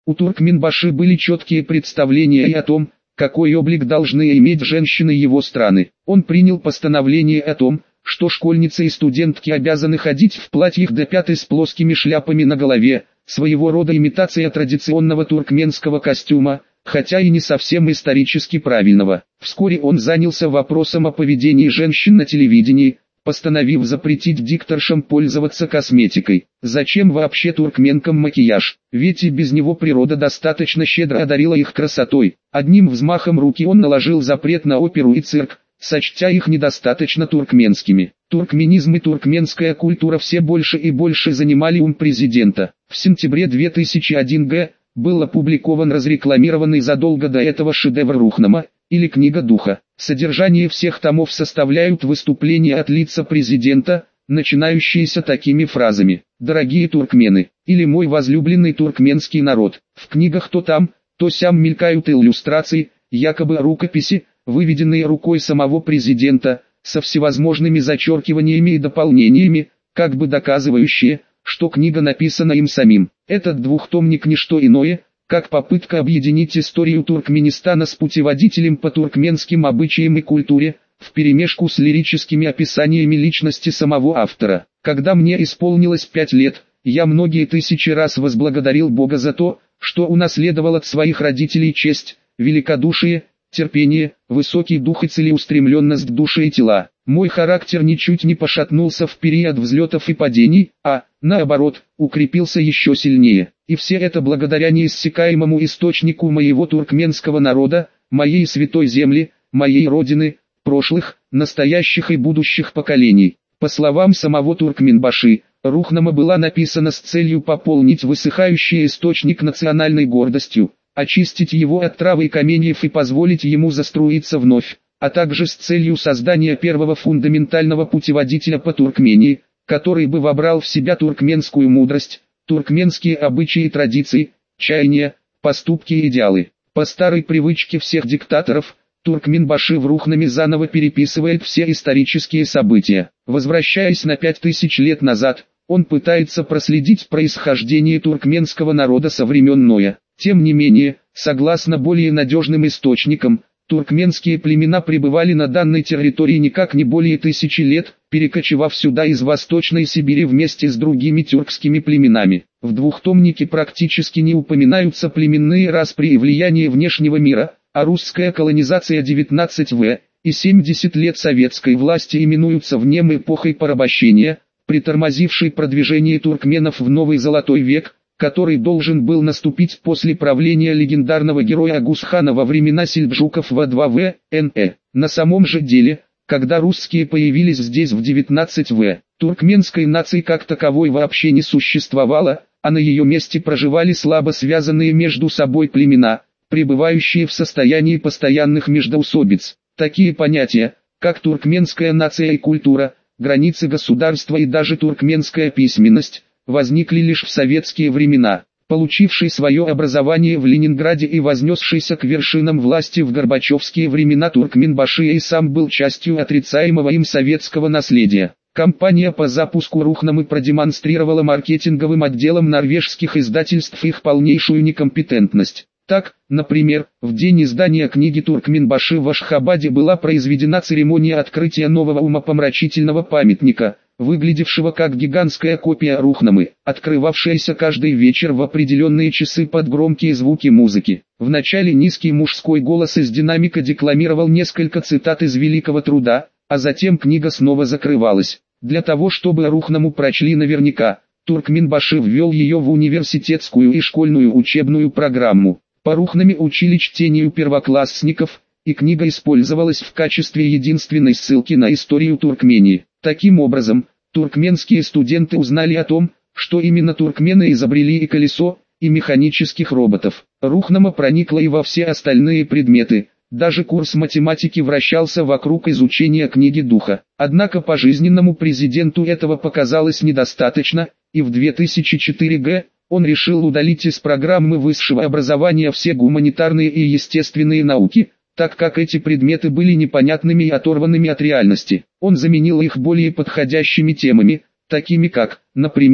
У Туркменбаши были четкие представления и о том, какой облик должны иметь женщины его страны. Он принял постановление о том, что школьницы и студентки обязаны ходить в платьях до пят с плоскими шляпами на голове, своего рода имитация традиционного туркменского костюма, хотя и не совсем исторически правильного. Вскоре он занялся вопросом о поведении женщин на телевидении, постановив запретить дикторшам пользоваться косметикой. Зачем вообще туркменкам макияж? Ведь и без него природа достаточно щедро одарила их красотой. Одним взмахом руки он наложил запрет на оперу и цирк, сочтя их недостаточно туркменскими. Туркменизм и туркменская культура все больше и больше занимали ум президента. В сентябре 2001 г. был опубликован разрекламированный задолго до этого шедевр Рухнама, или «Книга духа». Содержание всех томов составляют выступления от лица президента, начинающиеся такими фразами: «Дорогие туркмены», или «Мой возлюбленный туркменский народ». В книгах то там, то сям мелькают иллюстрации, якобы рукописи, выведенные рукой самого президента, со всевозможными зачеркиваниями и дополнениями, как бы доказывающие, что книга написана им самим. Этот двухтомник не что иное, как попытка объединить историю Туркменистана с путеводителем по туркменским обычаям и культуре, вперемешку с лирическими описаниями личности самого автора. Когда мне исполнилось 5 лет, я многие тысячи раз возблагодарил Бога за то, что унаследовал от своих родителей честь, великодушие, терпение, высокий дух и целеустремленность души и тела. Мой характер ничуть не пошатнулся в период взлетов и падений, а, наоборот, укрепился еще сильнее. И все это благодаря неиссякаемому источнику моего туркменского народа, моей святой земли, моей родины, прошлых, настоящих и будущих поколений. По словам самого Туркменбаши, Рухнама была написана с целью пополнить высыхающий источник национальной гордостью, очистить его от травы и каменьев и позволить ему заструиться вновь, а также с целью создания первого фундаментального путеводителя по Туркмении, который бы вобрал в себя туркменскую мудрость, туркменские обычаи и традиции, чаяния, поступки и идеалы. По старой привычке всех диктаторов, Туркменбаши в Рухнаме заново переписывает все исторические события. Возвращаясь на 5000 лет назад, он пытается проследить происхождение туркменского народа со времен Ноя. Тем не менее, согласно более надежным источникам, туркменские племена пребывали на данной территории никак не более 1000 лет, перекочевав сюда из Восточной Сибири вместе с другими тюркскими племенами. В двухтомнике практически не упоминаются племенные распри и влияние внешнего мира, а русская колонизация 19 в. и 70 лет советской власти именуются внем эпохой порабощения, притормозившей продвижение туркменов в новый золотой век, который должен был наступить после правления легендарного героя Агусхана во времена сельджуков во 2 в.Н.Э. На самом же деле, когда русские появились здесь в 19 в., туркменской нации как таковой вообще не существовало, а на ее месте проживали слабо связанные между собой племена, пребывающие в состоянии постоянных междоусобиц. Такие понятия, как туркменская нация и культура, границы государства и даже туркменская письменность, возникли лишь в советские времена. Получивший свое образование в Ленинграде и вознесшийся к вершинам власти в горбачевские времена Туркменбаши и сам был частью отрицаемого им советского наследия. Компания по запуску Рухнамы продемонстрировала маркетинговым отделам норвежских издательств их полнейшую некомпетентность. Так, например, в день издания книги Туркменбаши в Ашхабаде была произведена церемония открытия нового умопомрачительного памятника, выглядевшего как гигантская копия Рухнамы, открывавшаяся каждый вечер в определенные часы под громкие звуки музыки. Вначале низкий мужской голос из динамика декламировал несколько цитат из великого труда, а затем книга снова закрывалась. Для того чтобы Рухнаму прочли наверняка, Туркменбаши ввел ее в университетскую и школьную учебную программу. По Рухнаме учили чтению первоклассников, и книга использовалась в качестве единственной ссылки на историю Туркмении. Таким образом, туркменские студенты узнали о том, что именно туркмены изобрели и колесо, и механических роботов. Рухнама проникла и во все остальные предметы, даже курс математики вращался вокруг изучения книги духа. Однако пожизненному президенту этого показалось недостаточно, и в 2004 г. он решил удалить из программы высшего образования все гуманитарные и естественные науки, так как эти предметы были непонятными и оторванными от реальности. Он заменил их более подходящими темами, такими как, например,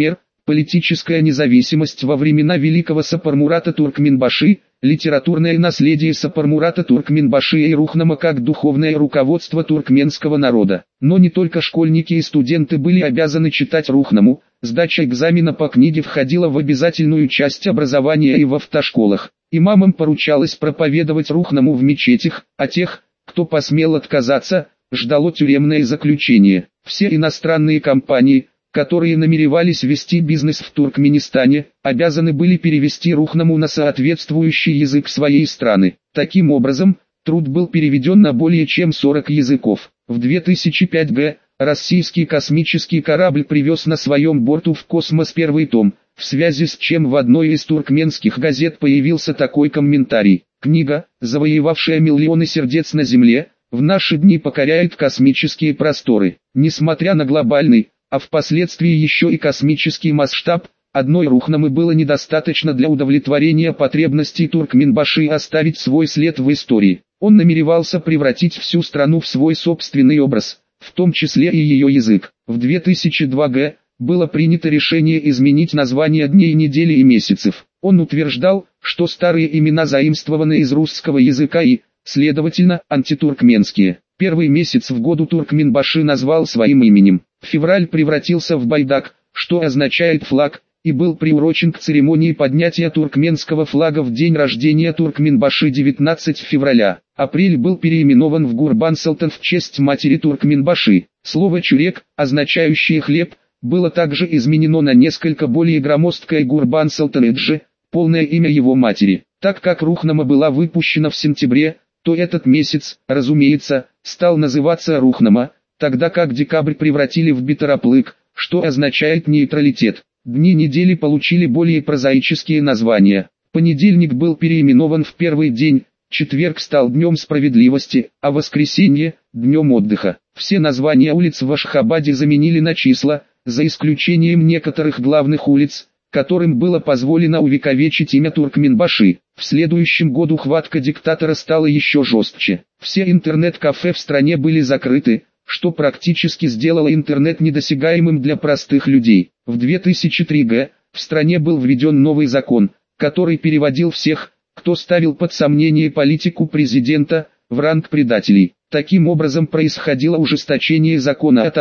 Политическая независимость во времена Великого Сапармурата Туркменбаши, литературное наследие Сапармурата Туркменбаши и Рухнама как духовное руководство туркменского народа. Но не только школьники и студенты были обязаны читать Рухнаму, сдача экзамена по книге входила в обязательную часть образования и в автошколах. Имамам поручалось проповедовать Рухнаму в мечетях, а тех, кто посмел отказаться, ждало тюремное заключение. Все иностранные компании, которые намеревались вести бизнес в Туркменистане, обязаны были перевести Рухнаму на соответствующий язык своей страны. Таким образом, труд был переведен на более чем 40 языков. В 2005 г. российский космический корабль привез на своем борту в космос первый том, в связи с чем в одной из туркменских газет появился такой комментарий. Книга, завоевавшая миллионы сердец на Земле, в наши дни покоряет космические просторы. Несмотря на глобальный, а впоследствии еще и космический масштаб, одной Рухнамы было недостаточно для удовлетворения потребностей Туркменбаши оставить свой след в истории. Он намеревался превратить всю страну в свой собственный образ, в том числе и ее язык. В 2002 г. было принято решение изменить названия дней недели и месяцев. Он утверждал, что старые имена заимствованы из русского языка и, следовательно, антитуркменские. Первый месяц в году Туркменбаши назвал своим именем. Февраль превратился в байдак, что означает флаг, и был приурочен к церемонии поднятия туркменского флага в день рождения Туркменбаши 19 февраля. Апрель был переименован в Гурбан-Салтан в честь матери Туркменбаши. Слово «чурек», означающее «хлеб», было также изменено на несколько более громоздкое Гурбан-Салтан-Эджи, полное имя его матери. Так как Рухнама была выпущена в сентябре, то этот месяц, разумеется, стал называться Рухнама, тогда как декабрь превратили в Битараплык, что означает нейтралитет. Дни недели получили более прозаические названия. Понедельник был переименован в первый день, четверг стал днем справедливости, а воскресенье – днем отдыха. Все названия улиц в Ашхабаде заменили на числа, за исключением некоторых главных улиц, которым было позволено увековечить имя Туркменбаши. В следующем году хватка диктатора стала еще жестче. Все интернет-кафе в стране были закрыты, что практически сделало интернет недосягаемым для простых людей. В 2003 г. в стране был введен новый закон, который переводил всех, кто ставил под сомнение политику президента, в ранг предателей. Таким образом происходило ужесточение закона от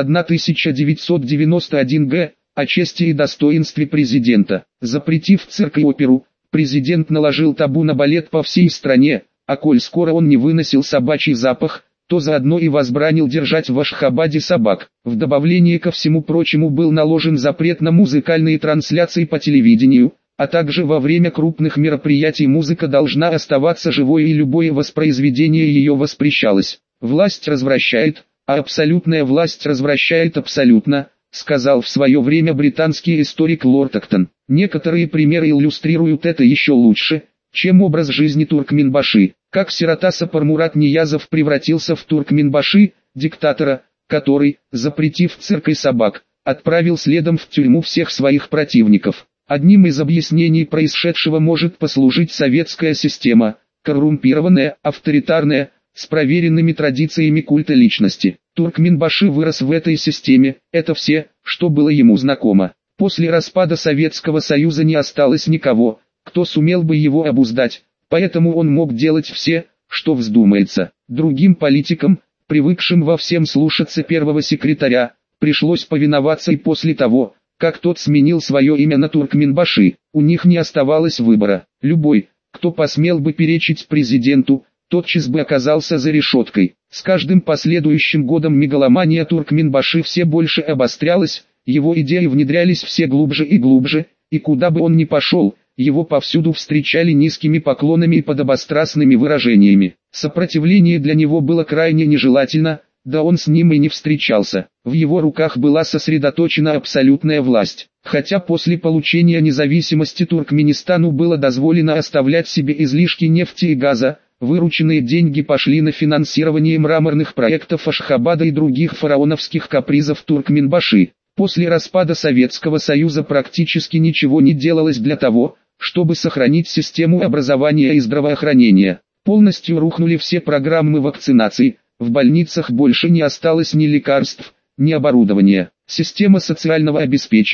1991 г. о чести и достоинстве президента. Запретив цирк и оперу, президент наложил табу на балет по всей стране, а коль скоро он не выносил собачий запах, то заодно и возбранил держать в Ашхабаде собак. В добавление ко всему прочему был наложен запрет на музыкальные трансляции по телевидению, а также во время крупных мероприятий музыка должна оставаться живой и любое воспроизведение ее воспрещалось. Власть развращает, а абсолютная власть развращает абсолютно, сказал в свое время британский историк Лорд Актон. Некоторые примеры иллюстрируют это еще лучше, чем образ жизни Туркменбаши. Как сирота Сапармурат Ниязов превратился в Туркменбаши, диктатора, который, запретив цирк и собак, отправил следом в тюрьму всех своих противников. Одним из объяснений происшедшего может послужить советская система, коррумпированная, авторитарная, с проверенными традициями культа личности. Туркменбаши вырос в этой системе, это все, что было ему знакомо. После распада Советского Союза не осталось никого, кто сумел бы его обуздать, поэтому он мог делать все, что вздумается. Другим политикам, привыкшим во всем слушаться первого секретаря, пришлось повиноваться и после того, как тот сменил свое имя на Туркменбаши. У них не оставалось выбора. Любой, кто посмел бы перечить президенту, тотчас бы оказался за решеткой. С каждым последующим годом мегаломания Туркменбаши все больше обострялась, его идеи внедрялись все глубже и глубже, и куда бы он ни пошел, его повсюду встречали низкими поклонами и подобострастными выражениями. Сопротивление для него было крайне нежелательно, да он с ним и не встречался. В его руках была сосредоточена абсолютная власть. Хотя после получения независимости Туркменистану было дозволено оставлять себе излишки нефти и газа, вырученные деньги пошли на финансирование мраморных проектов Ашхабада и других фараоновских капризов Туркменбаши. После распада Советского Союза практически ничего не делалось для того, чтобы сохранить систему образования и здравоохранения. Полностью рухнули все программы вакцинации, в больницах больше не осталось ни лекарств, ни оборудования. Система социального обеспечения,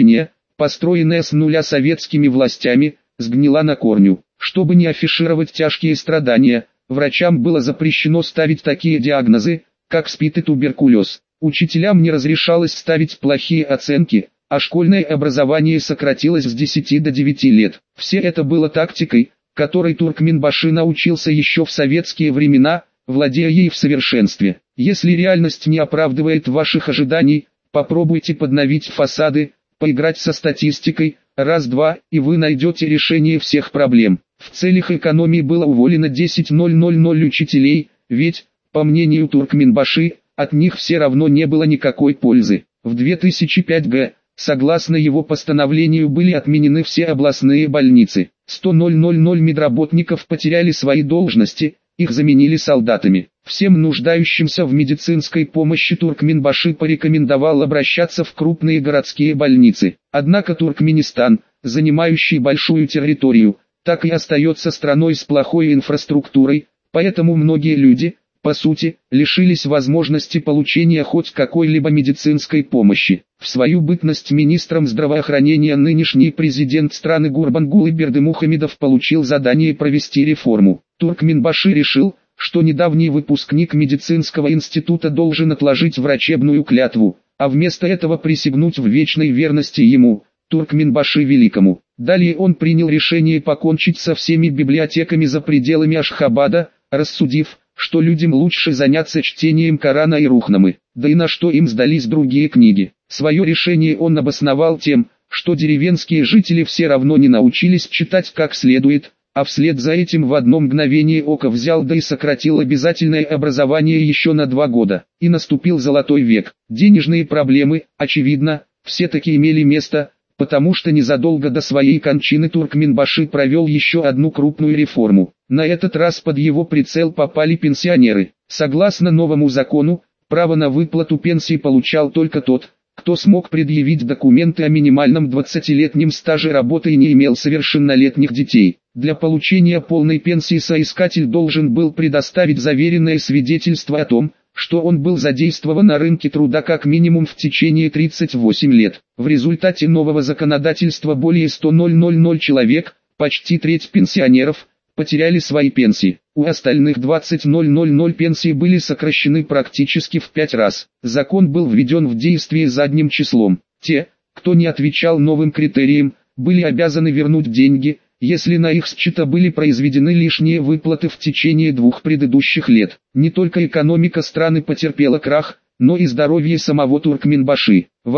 построенная с нуля советскими властями, сгнила на корню. Чтобы не афишировать тяжкие страдания, врачам было запрещено ставить такие диагнозы, как СПИД и туберкулез. Учителям не разрешалось ставить плохие оценки, а школьное образование сократилось с 10 до 9 лет. Все это было тактикой, которой Туркменбаши научился еще в советские времена, владея ей в совершенстве. Если реальность не оправдывает ваших ожиданий, попробуйте подновить фасады, поиграть со статистикой, раз-два, и вы найдете решение всех проблем. В целях экономии было уволено 10 000 учителей, ведь, по мнению Туркменбаши, от них все равно не было никакой пользы. В 2005 г., согласно его постановлению, были отменены все областные больницы. 100 000 медработников потеряли свои должности, их заменили солдатами. Всем нуждающимся в медицинской помощи Туркменбаши порекомендовал обращаться в крупные городские больницы. Однако Туркменистан, занимающий большую территорию, так и остается страной с плохой инфраструктурой, поэтому многие люди, по сути, лишились возможности получения хоть какой-либо медицинской помощи. В свою бытность министром здравоохранения нынешний президент страны Гурбангулы Бердымухамедов получил задание провести реформу. Туркменбаши решил, что недавний выпускник медицинского института должен отложить врачебную клятву, а вместо этого присягнуть в вечной верности ему, Туркменбаши Великому. Далее он принял решение покончить со всеми библиотеками за пределами Ашхабада, рассудив, что людям лучше заняться чтением Корана и Рухнамы, да и на что им сдались другие книги. Свое решение он обосновал тем, что деревенские жители все равно не научились читать как следует, а вслед за этим в одно мгновение ока взял да и сократил обязательное образование еще на 2 года. И наступил золотой век. Денежные проблемы, очевидно, все-таки имели место, потому что незадолго до своей кончины Туркменбаши провел еще одну крупную реформу. На этот раз под его прицел попали пенсионеры. Согласно новому закону, право на выплату пенсии получал только тот, кто смог предъявить документы о минимальном 20-летнем стаже работы и не имел совершеннолетних детей. Для получения полной пенсии соискатель должен был предоставить заверенное свидетельство о том, что он был задействован на рынке труда как минимум в течение 38 лет. В результате нового законодательства более 100 000 человек, почти треть пенсионеров, потеряли свои пенсии. У остальных 20 000 пенсии были сокращены практически в 5 раз. Закон был введен в действие задним числом. Те, кто не отвечал новым критериям, были обязаны вернуть деньги, если на их счета были произведены лишние выплаты в течение 2 предыдущих лет. Не только экономика страны потерпела крах, но и здоровье самого Туркменбаши. В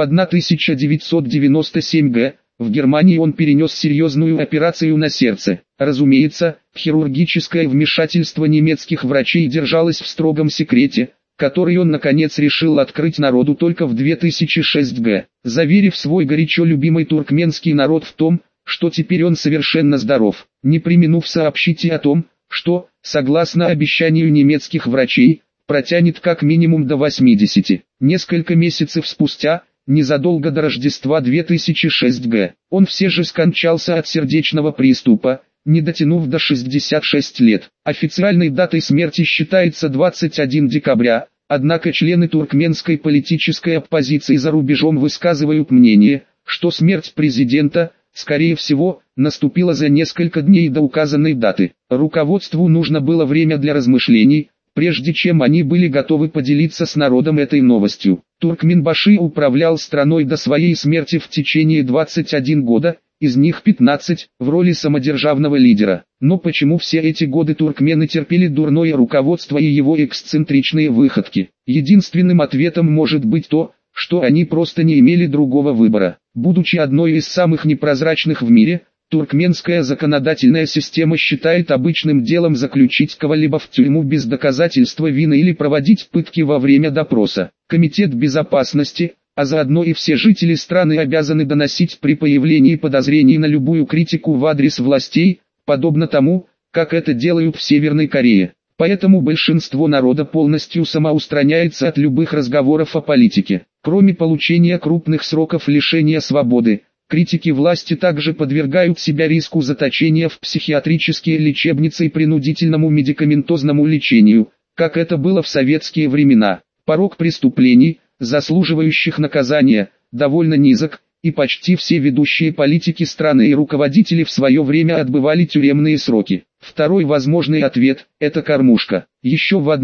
1997 г. в Германии он перенес серьезную операцию на сердце. Разумеется, хирургическое вмешательство немецких врачей держалось в строгом секрете, который он наконец решил открыть народу только в 2006 г. Заверив свой горячо любимый туркменский народ в том, что теперь он совершенно здоров, не преминув сообщить и о том, что, согласно обещанию немецких врачей, протянет как минимум до 80. Несколько месяцев спустя, незадолго до Рождества 2006 г., он все же скончался от сердечного приступа, не дотянув до 66 лет. Официальной датой смерти считается 21 декабря, однако члены туркменской политической оппозиции за рубежом высказывают мнение, что смерть президента, скорее всего, наступила за несколько дней до указанной даты. Руководству нужно было время для размышлений, прежде чем они были готовы поделиться с народом этой новостью. Туркменбаши управлял страной до своей смерти в течение 21 года, из них 15 в роли самодержавного лидера. Но почему все эти годы туркмены терпели дурное руководство и его эксцентричные выходки? Единственным ответом может быть то, что они просто не имели другого выбора. Будучи одной из самых непрозрачных в мире, туркменская законодательная система считает обычным делом заключить кого-либо в тюрьму без доказательства вины или проводить пытки во время допроса. Комитет безопасности, а заодно и все жители страны обязаны доносить при появлении подозрений на любую критику в адрес властей, подобно тому, как это делают в Северной Корее. Поэтому большинство народа полностью самоустраняется от любых разговоров о политике. Кроме получения крупных сроков лишения свободы, критики власти также подвергают себя риску заточения в психиатрические лечебницы и принудительному медикаментозному лечению, как это было в советские времена. Порог преступлений, заслуживающих наказания, довольно низок, и почти все ведущие политики страны и руководители в свое время отбывали тюремные сроки. Второй возможный ответ – это кормушка. Еще в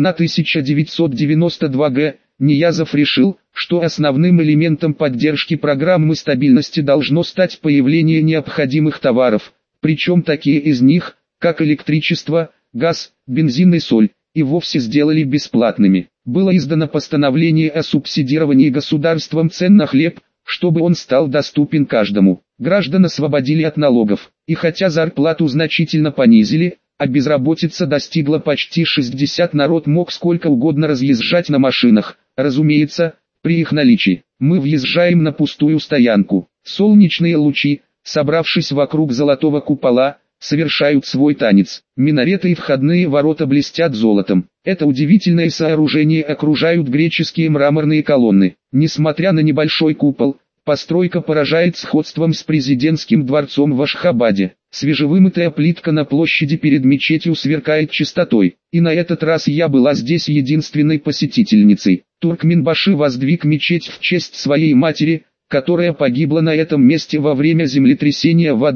1992 г. Ниязов решил, что основным элементом поддержки программы стабильности должно стать появление необходимых товаров, причем такие из них, как электричество, газ, бензин и соль, и вовсе сделали бесплатными. Было издано постановление о субсидировании государством цен на хлеб, чтобы он стал доступен каждому. Граждан освободили от налогов, и хотя зарплату значительно понизили, а безработица достигла почти 60%, народ мог сколько угодно разъезжать на машинах, разумеется, при их наличии. Мы въезжаем на пустую стоянку. Солнечные лучи, собравшись вокруг золотого купола, совершают свой танец. Минареты и входные ворота блестят золотом. Это удивительное сооружение окружают греческие мраморные колонны. Несмотря на небольшой купол, постройка поражает сходством с президентским дворцом в Ашхабаде. Свежевымытая плитка на площади перед мечетью сверкает чистотой. И на этот раз я была здесь единственной посетительницей. Туркменбаши воздвиг мечеть в честь своей матери, которая погибла на этом месте во время землетрясения в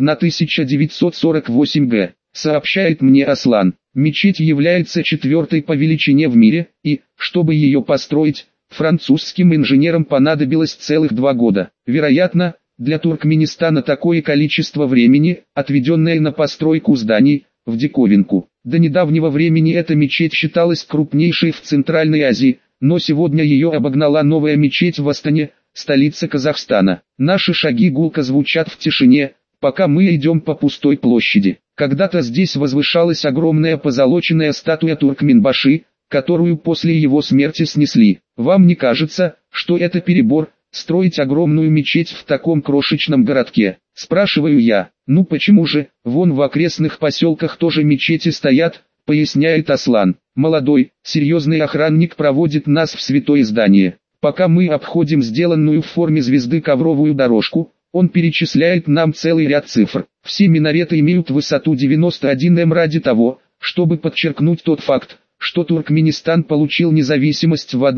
1948 г. Сообщает мне Аслан. Мечеть является четвертой по величине в мире, и, чтобы ее построить, французским инженерам понадобилось целых 2 года. Вероятно, для Туркменистана такое количество времени, отведенное на постройку зданий, в диковинку. До недавнего времени эта мечеть считалась крупнейшей в Центральной Азии, но сегодня ее обогнала новая мечеть в Астане, столице Казахстана. Наши шаги гулко звучат в тишине, пока мы идем по пустой площади. Когда-то здесь возвышалась огромная позолоченная статуя Туркменбаши, которую после его смерти снесли. Вам не кажется, что это перебор, строить огромную мечеть в таком крошечном городке? Спрашиваю я. Ну почему же, вон в окрестных поселках тоже мечети стоят, поясняет Аслан. Молодой, серьезный охранник проводит нас в святое здание. Пока мы обходим сделанную в форме звезды ковровую дорожку, он перечисляет нам целый ряд цифр. Все минареты имеют высоту 91 м ради того, чтобы подчеркнуть тот факт, что Туркменистан получил независимость в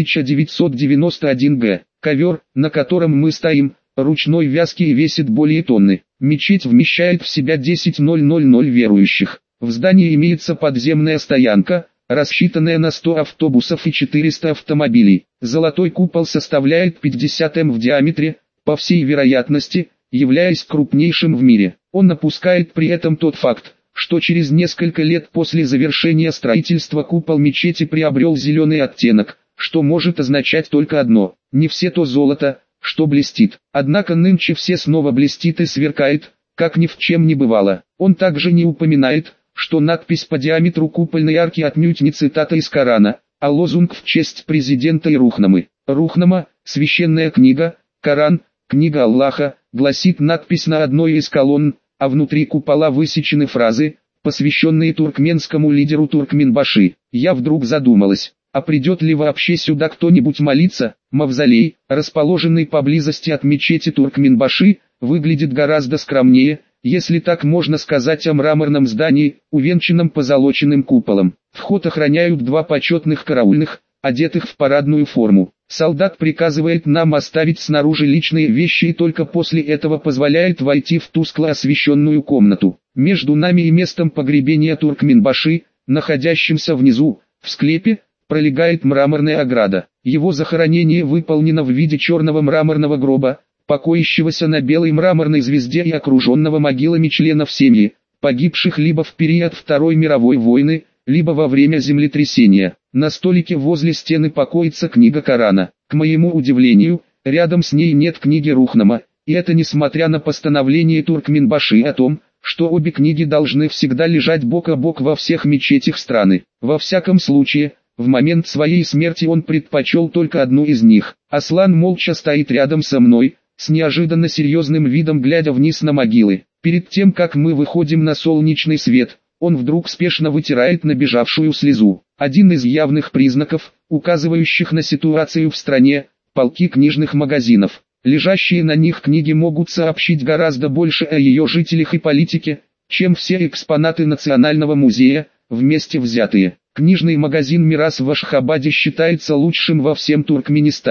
1991 г. Ковер, на котором мы стоим, ручной вязки и весит более тонны. Мечеть вмещает в себя 10 000 верующих. В здании имеется подземная стоянка, рассчитанная на 100 автобусов и 400 автомобилей. Золотой купол составляет 50 м в диаметре, по всей вероятности, являясь крупнейшим в мире. Он опускает при этом тот факт, что через несколько лет после завершения строительства купол мечети приобрел зеленый оттенок, что может означать только одно: не все то золото, что блестит. Однако нынче все снова блестит и сверкает, как ни в чем не бывало. Он также не упоминает, что надпись по диаметру купольной арки отнюдь не цитата из Корана, а лозунг в честь президента Ирухнамы. Рухнама, священная книга, Коран, книга Аллаха, гласит надпись на одной из колонн, а внутри купола высечены фразы, посвященные туркменскому лидеру Туркменбаши. Я вдруг задумалась, а придет ли вообще сюда кто-нибудь молиться? Мавзолей, расположенный поблизости от мечети Туркменбаши, выглядит гораздо скромнее, если так можно сказать, о мраморном здании, увенчанном позолоченным куполом. Вход охраняют 2 почетных караульных, одетых в парадную форму. Солдат приказывает нам оставить снаружи личные вещи и только после этого позволяет войти в тускло освещенную комнату. Между нами и местом погребения Туркменбаши, находящимся внизу, в склепе, пролегает мраморная ограда. Его захоронение выполнено в виде черного мраморного гроба, покоящегося на белой мраморной звезде и окруженного могилами членов семьи, погибших либо в период Второй мировой войны, либо во время землетрясения. На столике возле стены покоится книга Корана. К моему удивлению, рядом с ней нет книги Рухнама, и это несмотря на постановление Туркменбаши о том, что обе книги должны всегда лежать бок о бок во всех мечетях страны. Во всяком случае, в момент своей смерти он предпочел только одну из них. Аслан молча стоит рядом со мной, с неожиданно серьезным видом глядя вниз на могилы. Перед тем как мы выходим на солнечный свет, он вдруг спешно вытирает набежавшую слезу. Один из явных признаков, указывающих на ситуацию в стране, полки книжных магазинов. Лежащие на них книги могут сообщить гораздо больше о ее жителях и политике, чем все экспонаты Национального музея, вместе взятые. Книжный магазин «Мирас» в Ашхабаде считается лучшим во всем Туркменистане.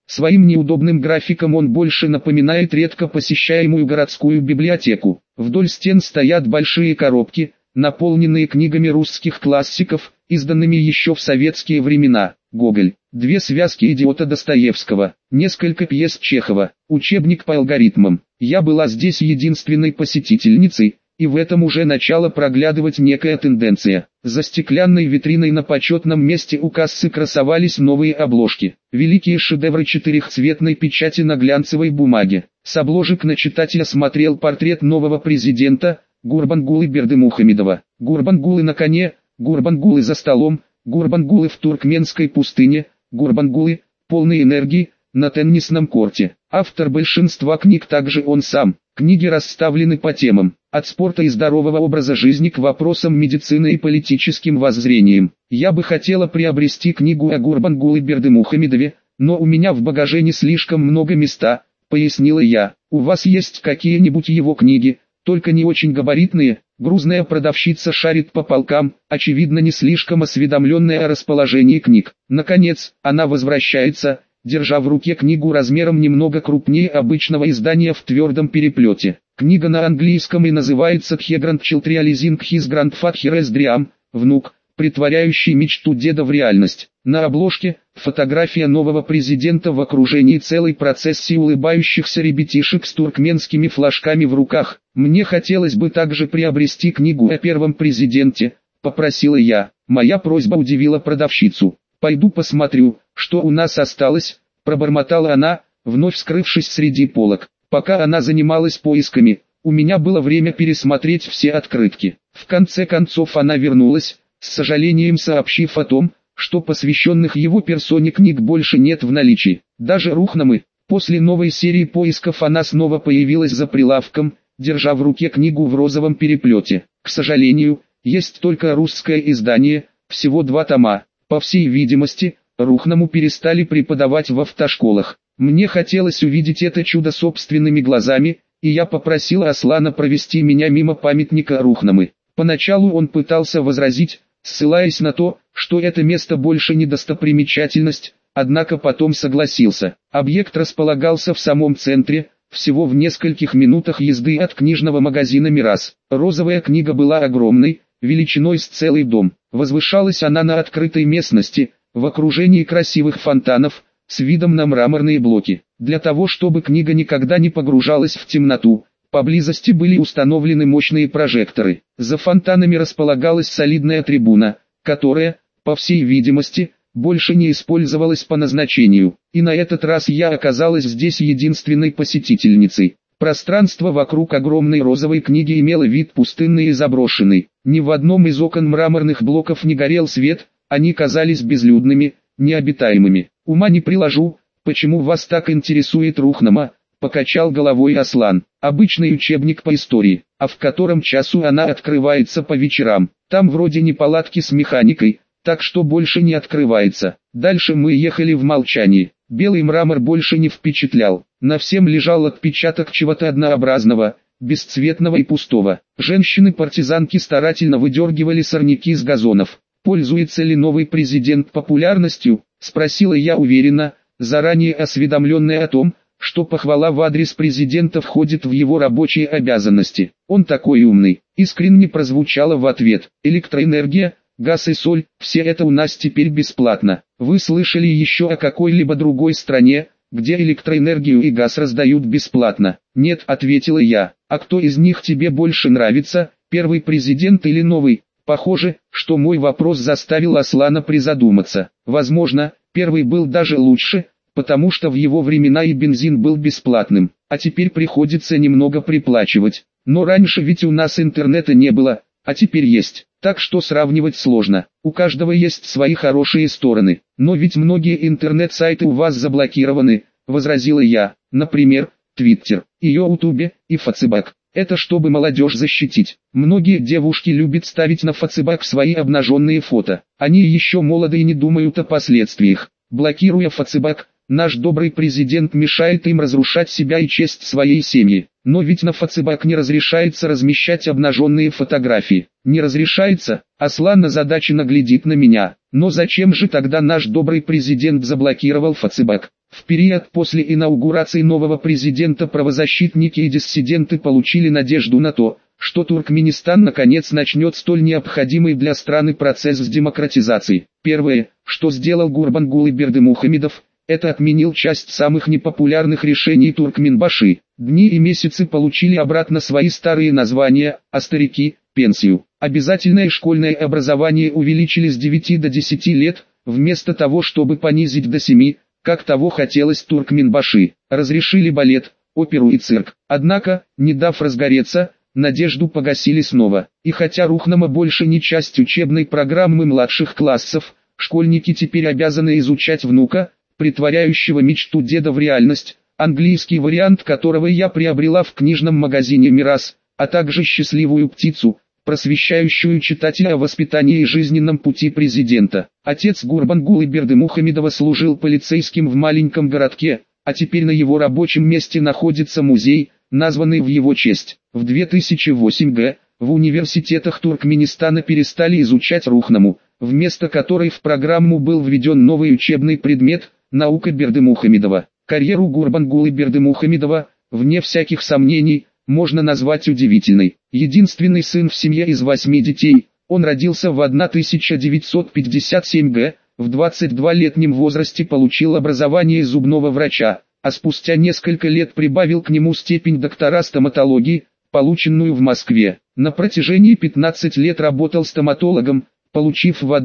Своим неудобным графиком он больше напоминает редко посещаемую городскую библиотеку. Вдоль стен стоят большие коробки, наполненные книгами русских классиков, изданными еще в советские времена. Гоголь, 2 связки идиота Достоевского, несколько пьес Чехова, учебник по алгоритмам. Я была здесь единственной посетительницей, и в этом уже начала проглядывать некая тенденция. За стеклянной витриной на почетном месте у кассы красовались новые обложки. Великие шедевры четырехцветной печати на глянцевой бумаге. С обложек на читателя смотрел портрет нового президента, Гурбангулы Бердымухамедова. Гурбангулы на коне, Гурбангулы за столом, Гурбангулы в туркменской пустыне, Гурбангулы, полные энергии, на теннисном корте. Автор большинства книг также он сам. Книги расставлены по темам, от спорта и здорового образа жизни к вопросам медицины и политическим воззрениям. Я бы хотела приобрести книгу о Гурбангулы Бердымухамедове, но у меня в багаже не слишком много места, пояснила я. У вас есть какие-нибудь его книги, только не очень габаритные? Грузная продавщица шарит по полкам, очевидно не слишком осведомленная о расположении книг. Наконец, она возвращается, держа в руке книгу размером немного крупнее обычного издания в твердом переплете. Книга на английском и называется «The Grandchild Realizing His Grandfather's Dream», внук, притворяющий мечту деда в реальность. На обложке фотография нового президента в окружении целой процессии улыбающихся ребятишек с туркменскими флажками в руках. Мне хотелось бы также приобрести книгу о первом президенте, попросила я. Моя просьба удивила продавщицу. «Пойду посмотрю, что у нас осталось», — пробормотала она, вновь скрывшись среди полок. Пока она занималась поисками, у меня было время пересмотреть все открытки. В конце концов она вернулась, с сожалением сообщив о том, что посвященных его персоне книг больше нет в наличии. Даже Рухнамы. После новой серии поисков она снова появилась за прилавком, держа в руке книгу в розовом переплете. К сожалению, есть только русское издание, всего 2 тома. По всей видимости, Рухнаму перестали преподавать в автошколах. Мне хотелось увидеть это чудо собственными глазами, и я попросила Аслана провести меня мимо памятника Рухнамы. Поначалу он пытался возразить, ссылаясь на то, что это место больше не достопримечательность, однако потом согласился. Объект располагался в самом центре, всего в нескольких минутах езды от книжного магазина «Мирас». Розовая книга была огромной, величиной с целый дом. Возвышалась она на открытой местности, в окружении красивых фонтанов, с видом на мраморные блоки. Для того чтобы книга никогда не погружалась в темноту, поблизости были установлены мощные прожекторы. За фонтанами располагалась солидная трибуна, которая, по всей видимости, больше не использовалась по назначению. И на этот раз я оказалась здесь единственной посетительницей. Пространство вокруг огромной розовой книги имело вид пустынный и заброшенный. Ни в одном из окон мраморных блоков не горел свет, они казались безлюдными, необитаемыми. Ума не приложу, почему вас так интересует Рухнама, покачал головой Аслан. Обычный учебник по истории, а в котором часу она открывается по вечерам. Там вроде неполадки с механикой, так что больше не открывается. Дальше мы ехали в молчании. Белый мрамор больше не впечатлял. На всем лежал отпечаток чего-то однообразного, бесцветного и пустого. Женщины-партизанки старательно выдергивали сорняки с газонов. «Пользуется ли новый президент популярностью?» – спросила я уверенно, заранее осведомленная о том, что похвала в адрес президента входит в его рабочие обязанности. «Он такой умный», – искренне прозвучало в ответ. «Электроэнергия, газ и соль, все это у нас теперь бесплатно. Вы слышали еще о какой-либо другой стране, где электроэнергию и газ раздают бесплатно?» «Нет», – ответила я. «А кто из них тебе больше нравится, первый президент или новый?» Похоже, что мой вопрос заставил Аслана призадуматься. Возможно, первый был даже лучше, потому что в его времена и бензин был бесплатным, а теперь приходится немного приплачивать. Но раньше ведь у нас интернета не было, а теперь есть, так что сравнивать сложно. У каждого есть свои хорошие стороны. «Но ведь многие интернет-сайты у вас заблокированы», — возразила я, например, Twitter, и YouTube, и Facebook. Это чтобы молодежь защитить. Многие девушки любят ставить на Facebook свои обнаженные фото. Они еще молоды и не думают о последствиях. Блокируя Facebook, наш добрый президент мешает им разрушать себя и честь своей семьи. Но ведь на Facebook не разрешается размещать обнаженные фотографии. Не разрешается? Аслан озадаченно глядит на меня. Но зачем же тогда наш добрый президент заблокировал Facebook? В период после инаугурации нового президента правозащитники и диссиденты получили надежду на то, что Туркменистан наконец начнет столь необходимый для страны процесс демократизации. Первое, что сделал Гурбангулы Бердымухамедов, это отменил часть самых непопулярных решений Туркменбаши. Дни и месяцы получили обратно свои старые названия, а старики – пенсию. Обязательное школьное образование увеличили с 9 до 10 лет, вместо того чтобы понизить до 7, как того хотелось Туркменбаши. Разрешили балет, оперу и цирк. Однако, не дав разгореться, надежду погасили снова. И хотя Рухнама больше не часть учебной программы младших классов, школьники теперь обязаны изучать внука, притворяющего мечту деда в реальность, английский вариант которого я приобрела в книжном магазине «Мирас», а также «Счастливую птицу», просвещающую читателя о воспитании и жизненном пути президента. Отец Гурбангулы Бердымухамедова служил полицейским в маленьком городке, а теперь на его рабочем месте находится музей, названный в его честь. В 2008 г. в университетах Туркменистана перестали изучать Рухнаму, вместо которой в программу был введен новый учебный предмет «Наука Бердымухамедова». Карьеру Гурбангулы Бердымухамедова, вне всяких сомнений, можно назвать удивительной. Единственный сын в семье из 8 детей, он родился в 1957 г., в 22-летнем возрасте получил образование зубного врача, а спустя несколько лет прибавил к нему степень доктора стоматологии, полученную в Москве. На протяжении 15 лет работал стоматологом, получив в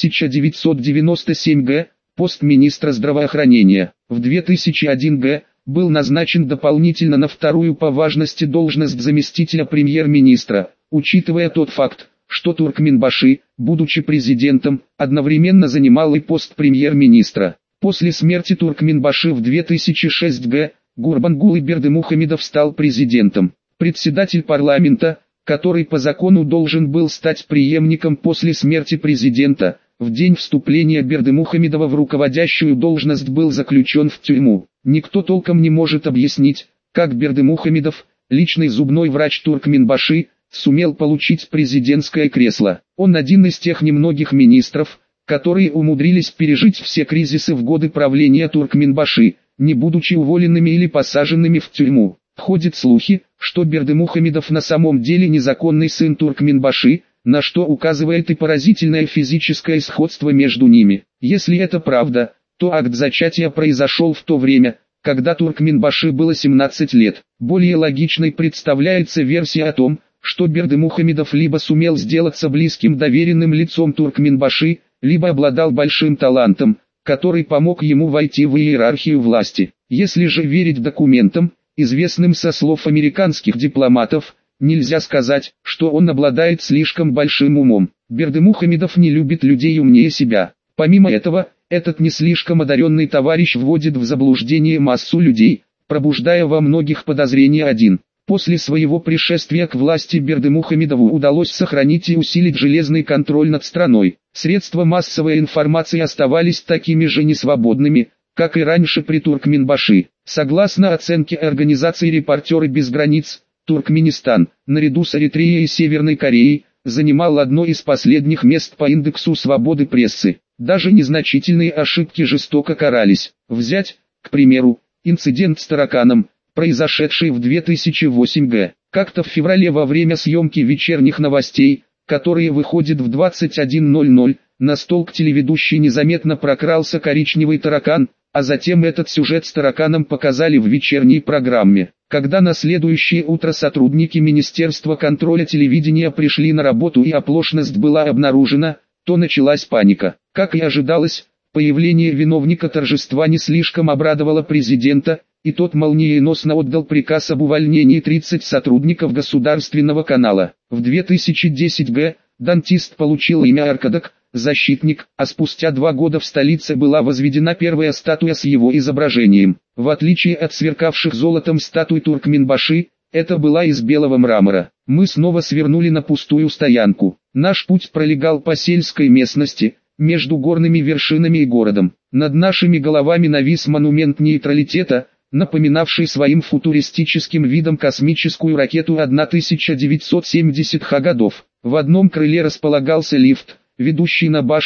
1997 г. пост министра здравоохранения. В 2001 г. был назначен дополнительно на вторую по важности должность заместителя премьер-министра, учитывая тот факт, что Туркменбаши, будучи президентом, одновременно занимал и пост премьер-министра. После смерти Туркменбаши в 2006 г. Гурбангулы Бердымухамедов стал президентом. Председатель парламента, который по закону должен был стать преемником после смерти президента, в день вступления Бердымухамедова в руководящую должность был заключен в тюрьму. Никто толком не может объяснить, как Бердымухамедов, личный зубной врач Туркменбаши, сумел получить президентское кресло. Он один из тех немногих министров, которые умудрились пережить все кризисы в годы правления Туркменбаши, не будучи уволенными или посаженными в тюрьму. Ходят слухи, что Бердымухамедов на самом деле незаконный сын Туркменбаши, на что указывает и поразительное физическое сходство между ними. Если это правда, то акт зачатия произошел в то время, когда Туркменбаши было 17 лет. Более логичной представляется версия о том, что Бердымухамедов либо сумел сделаться близким доверенным лицом Туркменбаши, либо обладал большим талантом, который помог ему войти в иерархию власти. Если же верить документам, известным со слов американских дипломатов, нельзя сказать, что он обладает слишком большим умом. Бердымухамедов не любит людей умнее себя. Помимо этого, этот не слишком одаренный товарищ вводит в заблуждение массу людей, пробуждая во многих подозрения один. После своего пришествия к власти Бердымухамедову удалось сохранить и усилить железный контроль над страной. Средства массовой информации оставались такими же несвободными, как и раньше при Туркменбаши. Согласно оценке организации «Репортеры без границ», Туркменистан, наряду с Эритреей и Северной Кореей, занимал одно из последних мест по индексу свободы прессы. Даже незначительные ошибки жестоко карались. Взять, к примеру, инцидент с тараканом, произошедший в 2008 г. Как-то в феврале во время съемки вечерних новостей, которые выходят в 21:00, на стол к телеведущей незаметно прокрался коричневый таракан, а затем этот сюжет с тараканом показали в вечерней программе. Когда на следующее утро сотрудники Министерства контроля телевидения пришли на работу и оплошность была обнаружена, то началась паника. Как и ожидалось, появление виновника торжества не слишком обрадовало президента, и тот молниеносно отдал приказ об увольнении 30 сотрудников государственного канала. В 2010 г. дантист получил имя Аркадак, защитник, а спустя 2 года в столице была возведена первая статуя с его изображением. В отличие от сверкавших золотом статуй Туркменбаши, это была из белого мрамора. Мы снова свернули на пустую стоянку. Наш путь пролегал по сельской местности, между горными вершинами и городом. Над нашими головами навис монумент нейтралитета, напоминавший своим футуристическим видом космическую ракету 1970-х годов. В одном крыле располагался лифт, ведущий на башню,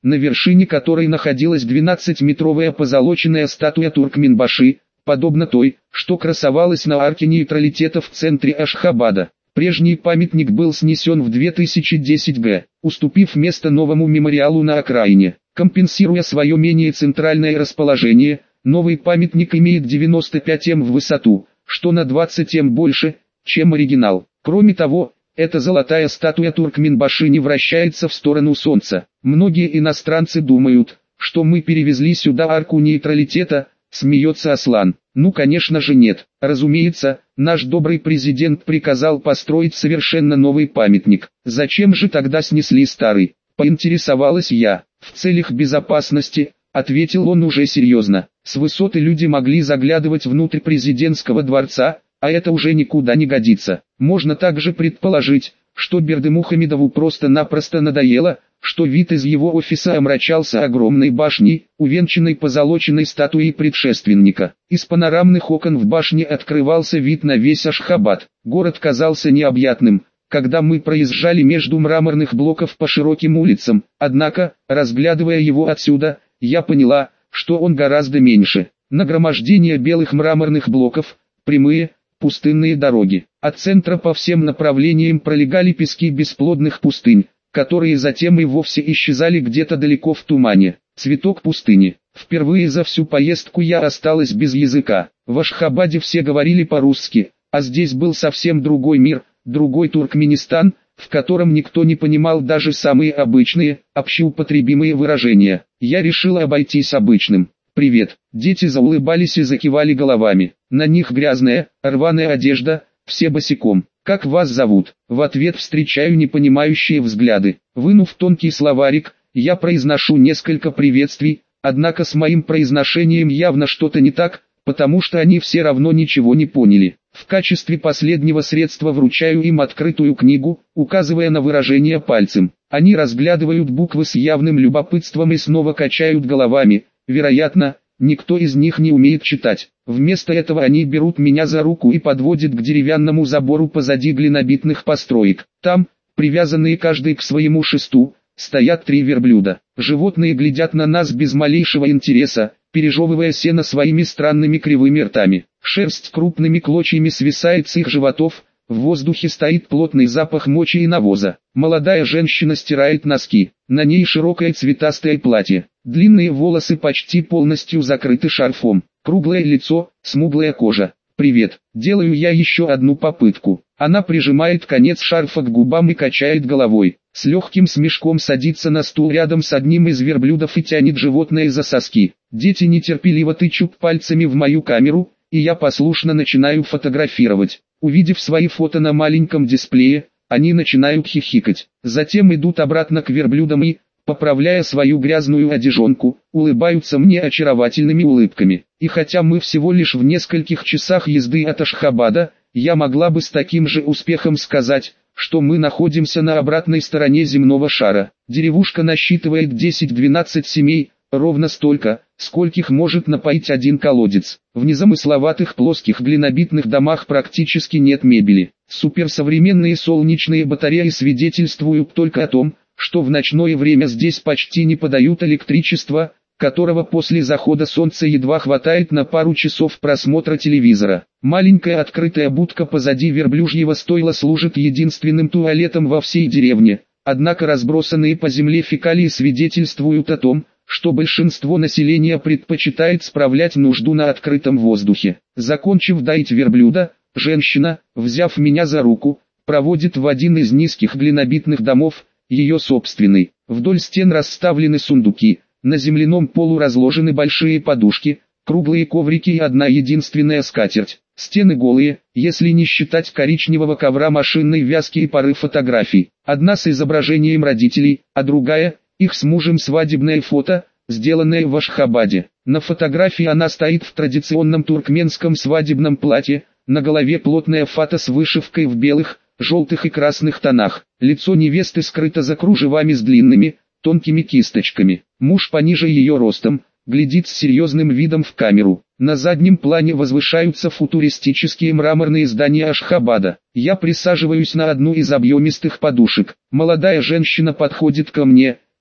на вершине которой находилась 12-метровая позолоченная статуя Туркменбаши, подобно той, что красовалась на арке нейтралитета в центре Ашхабада. Прежний памятник был снесен в 2010 г, уступив место новому мемориалу на окраине. Компенсируя свое менее центральное расположение, новый памятник имеет 95 м в высоту, что на 20 м больше, чем оригинал. Кроме того, эта золотая статуя Туркменбаши не вращается в сторону Солнца. Многие иностранцы думают, что мы перевезли сюда арку нейтралитета, смеется Аслан. Ну конечно же нет. Разумеется, наш добрый президент приказал построить совершенно новый памятник. Зачем же тогда снесли старый? Поинтересовалась я. В целях безопасности, ответил он уже серьезно. С высоты люди могли заглядывать внутрь президентского дворца, а это уже никуда не годится. Можно также предположить, что Бердымухамедову просто-напросто надоело, что вид из его офиса омрачался огромной башней, увенчанной позолоченной статуей предшественника. Из панорамных окон в башне открывался вид на весь Ашхабад. Город казался необъятным, когда мы проезжали между мраморных блоков по широким улицам, однако, разглядывая его отсюда, я поняла, что он гораздо меньше. Нагромождение белых мраморных блоков, прямые, пустынные дороги. От центра по всем направлениям пролегали пески бесплодных пустынь, которые затем и вовсе исчезали где-то далеко в тумане. Цветок пустыни. Впервые за всю поездку я осталась без языка. В Ашхабаде все говорили по-русски, а здесь был совсем другой мир, другой Туркменистан, в котором никто не понимал даже самые обычные, общеупотребимые выражения. Я решила обойтись обычным. «Привет». Дети заулыбались и закивали головами. На них грязная, рваная одежда, все босиком. «Как вас зовут?» В ответ встречаю непонимающие взгляды. Вынув тонкий словарик, я произношу несколько приветствий, однако с моим произношением явно что-то не так, потому что они все равно ничего не поняли. В качестве последнего средства вручаю им открытую книгу, указывая на выражение пальцем. Они разглядывают буквы с явным любопытством и снова качают головами. Вероятно, никто из них не умеет читать. Вместо этого они берут меня за руку и подводят к деревянному забору позади глинобитных построек. Там, привязанные каждый к своему шесту, стоят 3 верблюда. Животные глядят на нас без малейшего интереса, пережевывая сено своими странными кривыми ртами. Шерсть крупными клочьями свисает с их животов, в воздухе стоит плотный запах мочи и навоза. Молодая женщина стирает носки, на ней широкое цветастое платье. Длинные волосы почти полностью закрыты шарфом. Круглое лицо, смуглая кожа. «Привет». Делаю я еще одну попытку. Она прижимает конец шарфа к губам и качает головой. С легким смешком садится на стул рядом с одним из верблюдов и тянет животное за соски. Дети нетерпеливо тычут пальцами в мою камеру, и я послушно начинаю фотографировать. Увидев свои фото на маленьком дисплее, они начинают хихикать. Затем идут обратно к верблюдам и, поправляя свою грязную одежонку, улыбаются мне очаровательными улыбками. И хотя мы всего лишь в нескольких часах езды от Ашхабада, я могла бы с таким же успехом сказать, что мы находимся на обратной стороне земного шара. Деревушка насчитывает 10-12 семей, ровно столько, скольких может напоить один колодец. В незамысловатых плоских глинобитных домах практически нет мебели. Суперсовременные солнечные батареи свидетельствуют только о том, что в ночное время здесь почти не подают электричество, которого после захода солнца едва хватает на пару часов просмотра телевизора. Маленькая открытая будка позади верблюжьего стойла служит единственным туалетом во всей деревне, однако разбросанные по земле фекалии свидетельствуют о том, что большинство населения предпочитает справлять нужду на открытом воздухе. Закончив доить верблюда, женщина, взяв меня за руку, проводит в один из низких глинобитных домов, ее собственный. Вдоль стен расставлены сундуки, на земляном полу разложены большие подушки, круглые коврики и одна единственная скатерть. Стены голые, если не считать коричневого ковра машинной вязки и пары фотографий. Одна с изображением родителей, а другая – их с мужем свадебное фото, сделанное в Ашхабаде. На фотографии она стоит в традиционном туркменском свадебном платье, на голове плотная фата с вышивкой в белых, желтых и красных тонах. Лицо невесты скрыто за кружевами с длинными, тонкими кисточками. Муж пониже ее ростом, глядит с серьезным видом в камеру. На заднем плане возвышаются футуристические мраморные здания Ашхабада. Я присаживаюсь на одну из объемистых подушек. Молодая женщина подходит ко мне,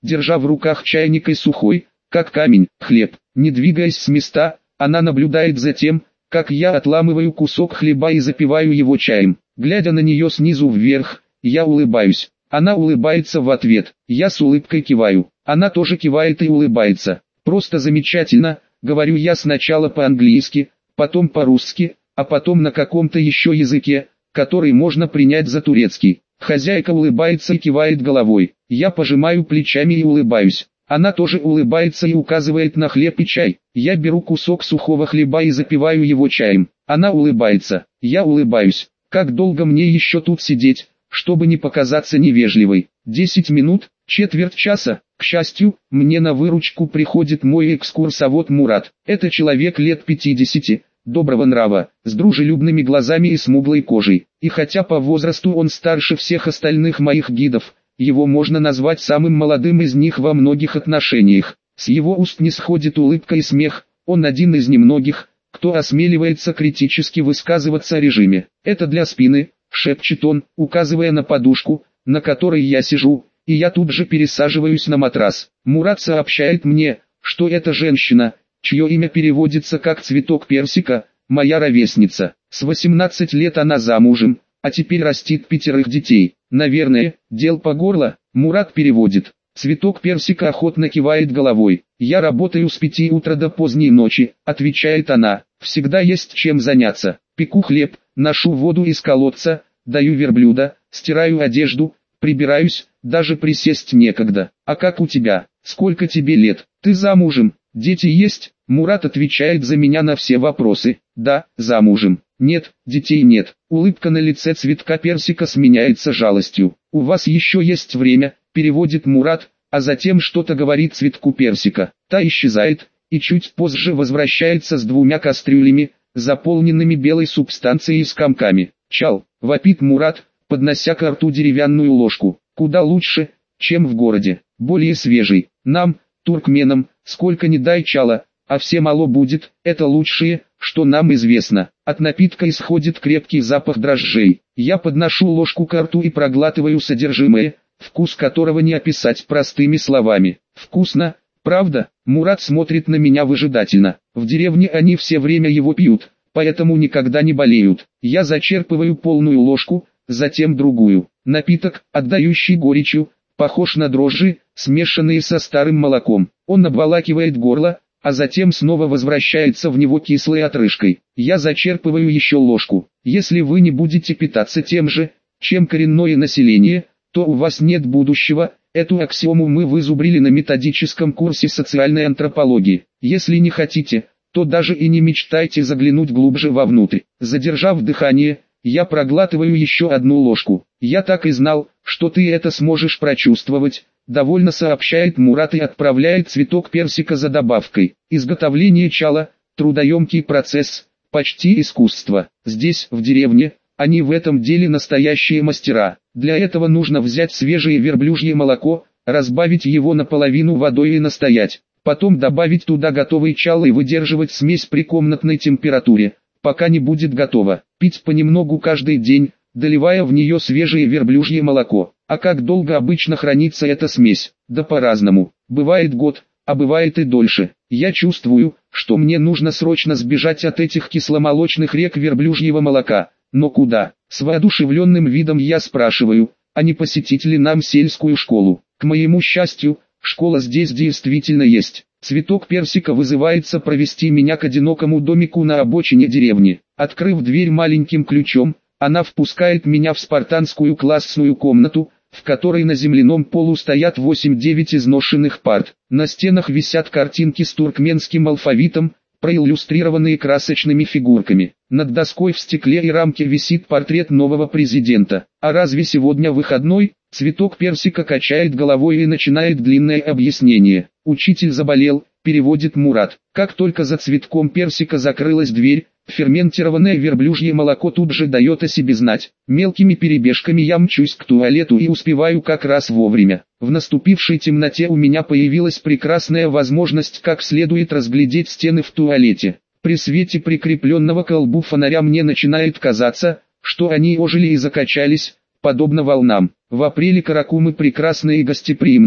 держа в руках чайник и сухой, как камень, хлеб. Не двигаясь с места, она наблюдает за тем, как я отламываю кусок хлеба и запиваю его чаем. Глядя на нее снизу вверх, я улыбаюсь. Она улыбается в ответ, я с улыбкой киваю. Она тоже кивает и улыбается. Просто замечательно, говорю я сначала по-английски, потом по-русски, а потом на каком-то еще языке, который можно принять за турецкий. Хозяйка улыбается и кивает головой. Я пожимаю плечами и улыбаюсь. Она тоже улыбается и указывает на хлеб и чай. Я беру кусок сухого хлеба и запиваю его чаем. Она улыбается. Я улыбаюсь. Как долго мне еще тут сидеть, чтобы не показаться невежливой? 10 минут, четверть часа. К счастью, мне на выручку приходит мой экскурсовод Мурат. Это человек лет 50, доброго нрава, с дружелюбными глазами и смуглой кожей. И хотя по возрасту он старше всех остальных моих гидов, его можно назвать самым молодым из них во многих отношениях. С его уст не сходит улыбка и смех, он один из немногих, кто осмеливается критически высказываться о режиме. «Это для спины», — шепчет он, указывая на подушку, на которой я сижу, и я тут же пересаживаюсь на матрас. Мурат сообщает мне, что эта женщина, чье имя переводится как «цветок персика», моя ровесница. С 18 лет она замужем, а теперь растит 5 детей. Наверное, дел по горло. Мурат переводит. Цветок персика охотно кивает головой. Я работаю с 5 утра до поздней ночи, отвечает она. Всегда есть чем заняться. Пеку хлеб, ношу воду из колодца, даю верблюда, стираю одежду, прибираюсь, даже присесть некогда. А как у тебя? Сколько тебе лет? Ты замужем? Дети есть? Мурат отвечает за меня на все вопросы. Да, замужем. Нет, детей нет. Улыбка на лице цветка персика сменяется жалостью. У вас еще есть время, переводит Мурат, а затем что-то говорит цветку персика. Та исчезает, и чуть позже возвращается с 2 кастрюлями, заполненными белой субстанцией с комками. Чал, вопит Мурат, поднося к рту деревянную ложку. Куда лучше, чем в городе. Более свежий. Нам, туркменам, сколько ни дай чала, а все мало будет, это лучшее, что нам известно. От напитка исходит крепкий запах дрожжей. Я подношу ложку к рту и проглатываю содержимое, вкус которого не описать простыми словами. Вкусно, правда? Мурат смотрит на меня выжидательно. В деревне они все время его пьют, поэтому никогда не болеют. Я зачерпываю полную ложку, затем другую. Напиток, отдающий горечью, похож на дрожжи, смешанные со старым молоком. Он обволакивает горло, а затем снова возвращается в него кислой отрыжкой. Я зачерпываю еще ложку. Если вы не будете питаться тем же, чем коренное население, то у вас нет будущего. Эту аксиому мы вызубрили на методическом курсе социальной антропологии. Если не хотите, то даже и не мечтайте заглянуть глубже вовнутрь. Задержав дыхание, я проглатываю еще одну ложку. Я так и знал, что ты это сможешь прочувствовать. Довольно сообщает Мурат и отправляет цветок персика за добавкой. Изготовление чала – трудоемкий процесс, почти искусство. Здесь, в деревне, они в этом деле настоящие мастера. Для этого нужно взять свежее верблюжье молоко, разбавить его наполовину водой и настоять. Потом добавить туда готовый чал и выдерживать смесь при комнатной температуре, пока не будет готово. Пить понемногу каждый день, доливая в нее свежее верблюжье молоко. А как долго обычно хранится эта смесь? Да по-разному. Бывает год, а бывает и дольше. Я чувствую, что мне нужно срочно сбежать от этих кисломолочных рек верблюжьего молока. Но куда? С воодушевленным видом я спрашиваю, а не посетить ли нам сельскую школу? К моему счастью, школа здесь действительно есть. Цветок персика вызывается провести меня к одинокому домику на обочине деревни. Открыв дверь маленьким ключом, она впускает меня в спартанскую классную комнату, в которой на земляном полу стоят 8-9 изношенных парт. На стенах висят картинки с туркменским алфавитом, проиллюстрированные красочными фигурками. Над доской в стекле и рамке висит портрет нового президента. А разве сегодня выходной? Цветок персика качает головой и начинает длинное объяснение. Учитель заболел, переводит Мурат. Как только за цветком персика закрылась дверь, ферментированное верблюжье молоко тут же дает о себе знать. Мелкими перебежками я мчусь к туалету и успеваю как раз вовремя. В наступившей темноте у меня появилась прекрасная возможность как следует разглядеть стены в туалете. При свете прикрепленного к колбу фонаря мне начинает казаться, что они ожили и закачались, подобно волнам. В апреле каракумы прекрасны и гостеприимны,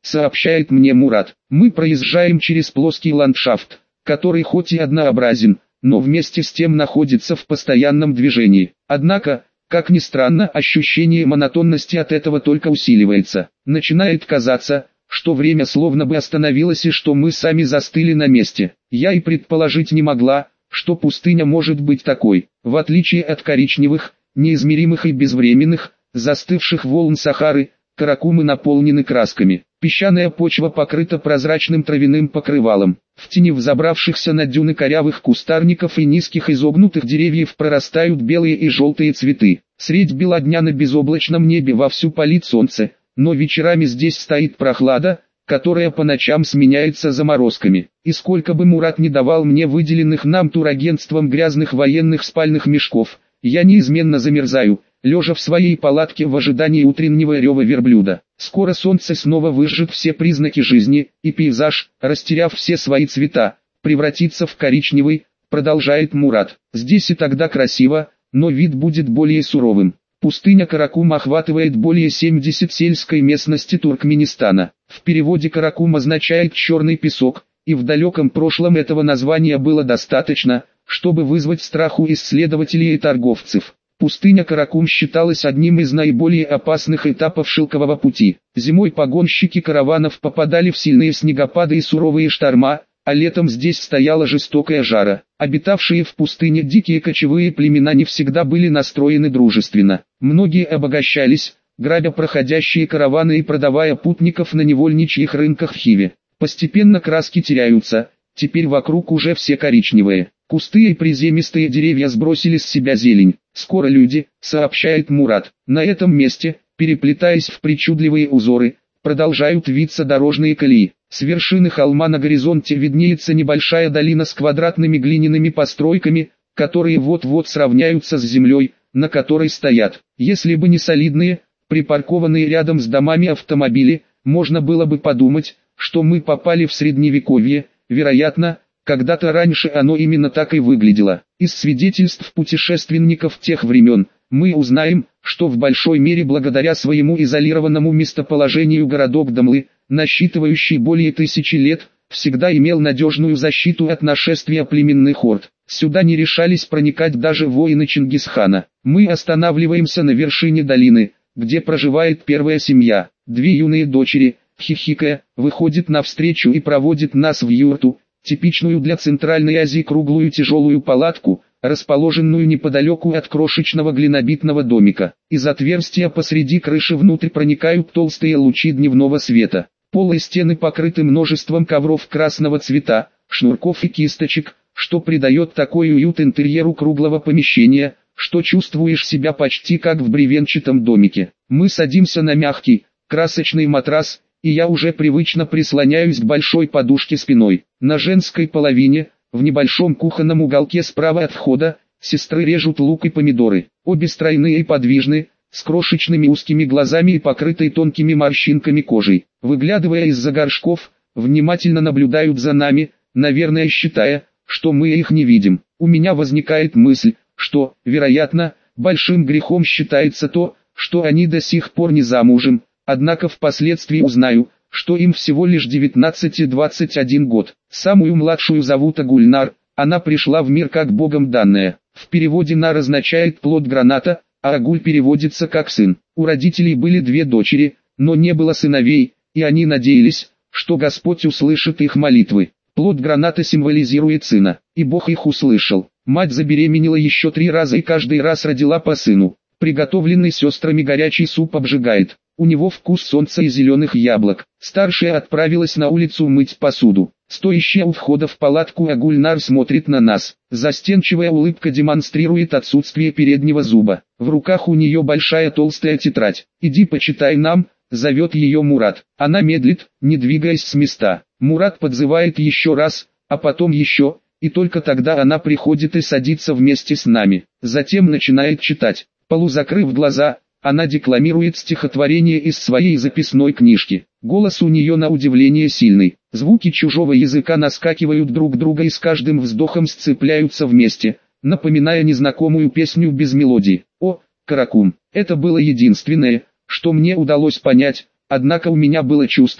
сообщает мне Мурат. Мы проезжаем через плоский ландшафт, который хоть и однообразен, но вместе с тем находится в постоянном движении. Однако, как ни странно, ощущение монотонности от этого только усиливается. Начинает казаться, что время словно бы остановилось и что мы сами застыли на месте. Я и предположить не могла, что пустыня может быть такой. В отличие от коричневых, неизмеримых и безвременных, застывших волн Сахары, Каракумы наполнены красками. Песчаная почва покрыта прозрачным травяным покрывалом. В тени взобравшихся на дюны корявых кустарников и низких изогнутых деревьев прорастают белые и желтые цветы. Средь бела дня на безоблачном небе вовсю палит солнце, но вечерами здесь стоит прохлада, которая по ночам сменяется заморозками. И сколько бы Мурат не давал мне выделенных нам турагентством грязных военных спальных мешков, я неизменно замерзаю, лежа в своей палатке в ожидании утреннего рева верблюда. Скоро солнце снова выжжет все признаки жизни, и пейзаж, растеряв все свои цвета, превратится в коричневый, продолжает Мурат. Здесь и тогда красиво, но вид будет более суровым. Пустыня Каракум охватывает более 70 сельской местности Туркменистана. В переводе Каракум означает «черный песок», и в далеком прошлом этого названия было достаточно, чтобы вызвать страх у исследователей и торговцев. Пустыня Каракум считалась одним из наиболее опасных этапов шелкового пути. Зимой погонщики караванов попадали в сильные снегопады и суровые шторма, а летом здесь стояла жестокая жара. Обитавшие в пустыне дикие кочевые племена не всегда были настроены дружественно. Многие обогащались, грабя проходящие караваны и продавая путников на невольничьих рынках в Хиве. Постепенно краски теряются, теперь вокруг уже все коричневые. Кусты и приземистые деревья сбросили с себя зелень. Скоро люди, сообщает Мурат, на этом месте, переплетаясь в причудливые узоры, продолжают виться дорожные колеи. С вершины холма на горизонте виднеется небольшая долина с квадратными глиняными постройками, которые вот-вот сравняются с землей, на которой стоят. Если бы не солидные, припаркованные рядом с домами автомобили, можно было бы подумать, что мы попали в средневековье. Вероятно, когда-то раньше оно именно так и выглядело. Из свидетельств путешественников тех времен, мы узнаем, что в большой мере благодаря своему изолированному местоположению городок Дамлы, насчитывающий более 1000 лет, всегда имел надежную защиту от нашествия племенных орд. Сюда не решались проникать даже воины Чингисхана. Мы останавливаемся на вершине долины, где проживает первая семья. Две юные дочери, хихикая, выходят навстречу и проводят нас в юрту, типичную для Центральной Азии круглую тяжелую палатку, расположенную неподалеку от крошечного глинобитного домика. Из отверстия посреди крыши внутрь проникают толстые лучи дневного света. Пол и стены покрыты множеством ковров красного цвета, шнурков и кисточек, что придает такой уют интерьеру круглого помещения, что чувствуешь себя почти как в бревенчатом домике. Мы садимся на мягкий, красочный матрас, и я уже привычно прислоняюсь к большой подушке спиной. На женской половине, в небольшом кухонном уголке справа от входа, сестры режут лук и помидоры. Обе стройные и подвижны, с крошечными узкими глазами и покрытой тонкими морщинками кожей. Выглядывая из-за горшков, внимательно наблюдают за нами, наверное считая, что мы их не видим. У меня возникает мысль, что, вероятно, большим грехом считается то, что они до сих пор не замужем, однако впоследствии узнаю, что им всего лишь 19 и 21 год. Самую младшую зовут Агульнар, она пришла в мир как богом данная. В переводе «нар» означает «плод граната», а Агуль переводится как «сын». У родителей были две дочери, но не было сыновей, и они надеялись, что Господь услышит их молитвы. Плод граната символизирует сына, и Бог их услышал. Мать забеременела еще 3 раза и каждый раз родила по сыну. Приготовленный сестрами горячий суп обжигает. У него вкус солнца и зеленых яблок. Старшая отправилась на улицу мыть посуду. Стоящая у входа в палатку Агульнар смотрит на нас. Застенчивая улыбка демонстрирует отсутствие переднего зуба. В руках у нее большая толстая тетрадь. «Иди почитай нам», зовет ее Мурат. Она медлит, не двигаясь с места. Мурат подзывает еще раз, а потом еще, и только тогда она приходит и садится вместе с нами. Затем начинает читать. Полузакрыв глаза, она декламирует стихотворение из своей записной книжки. Голос у нее на удивление сильный. Звуки чужого языка наскакивают друг друга и с каждым вздохом сцепляются вместе, напоминая незнакомую песню без мелодии. О, Каракум! Это было единственное, что мне удалось понять, однако у меня было чувство,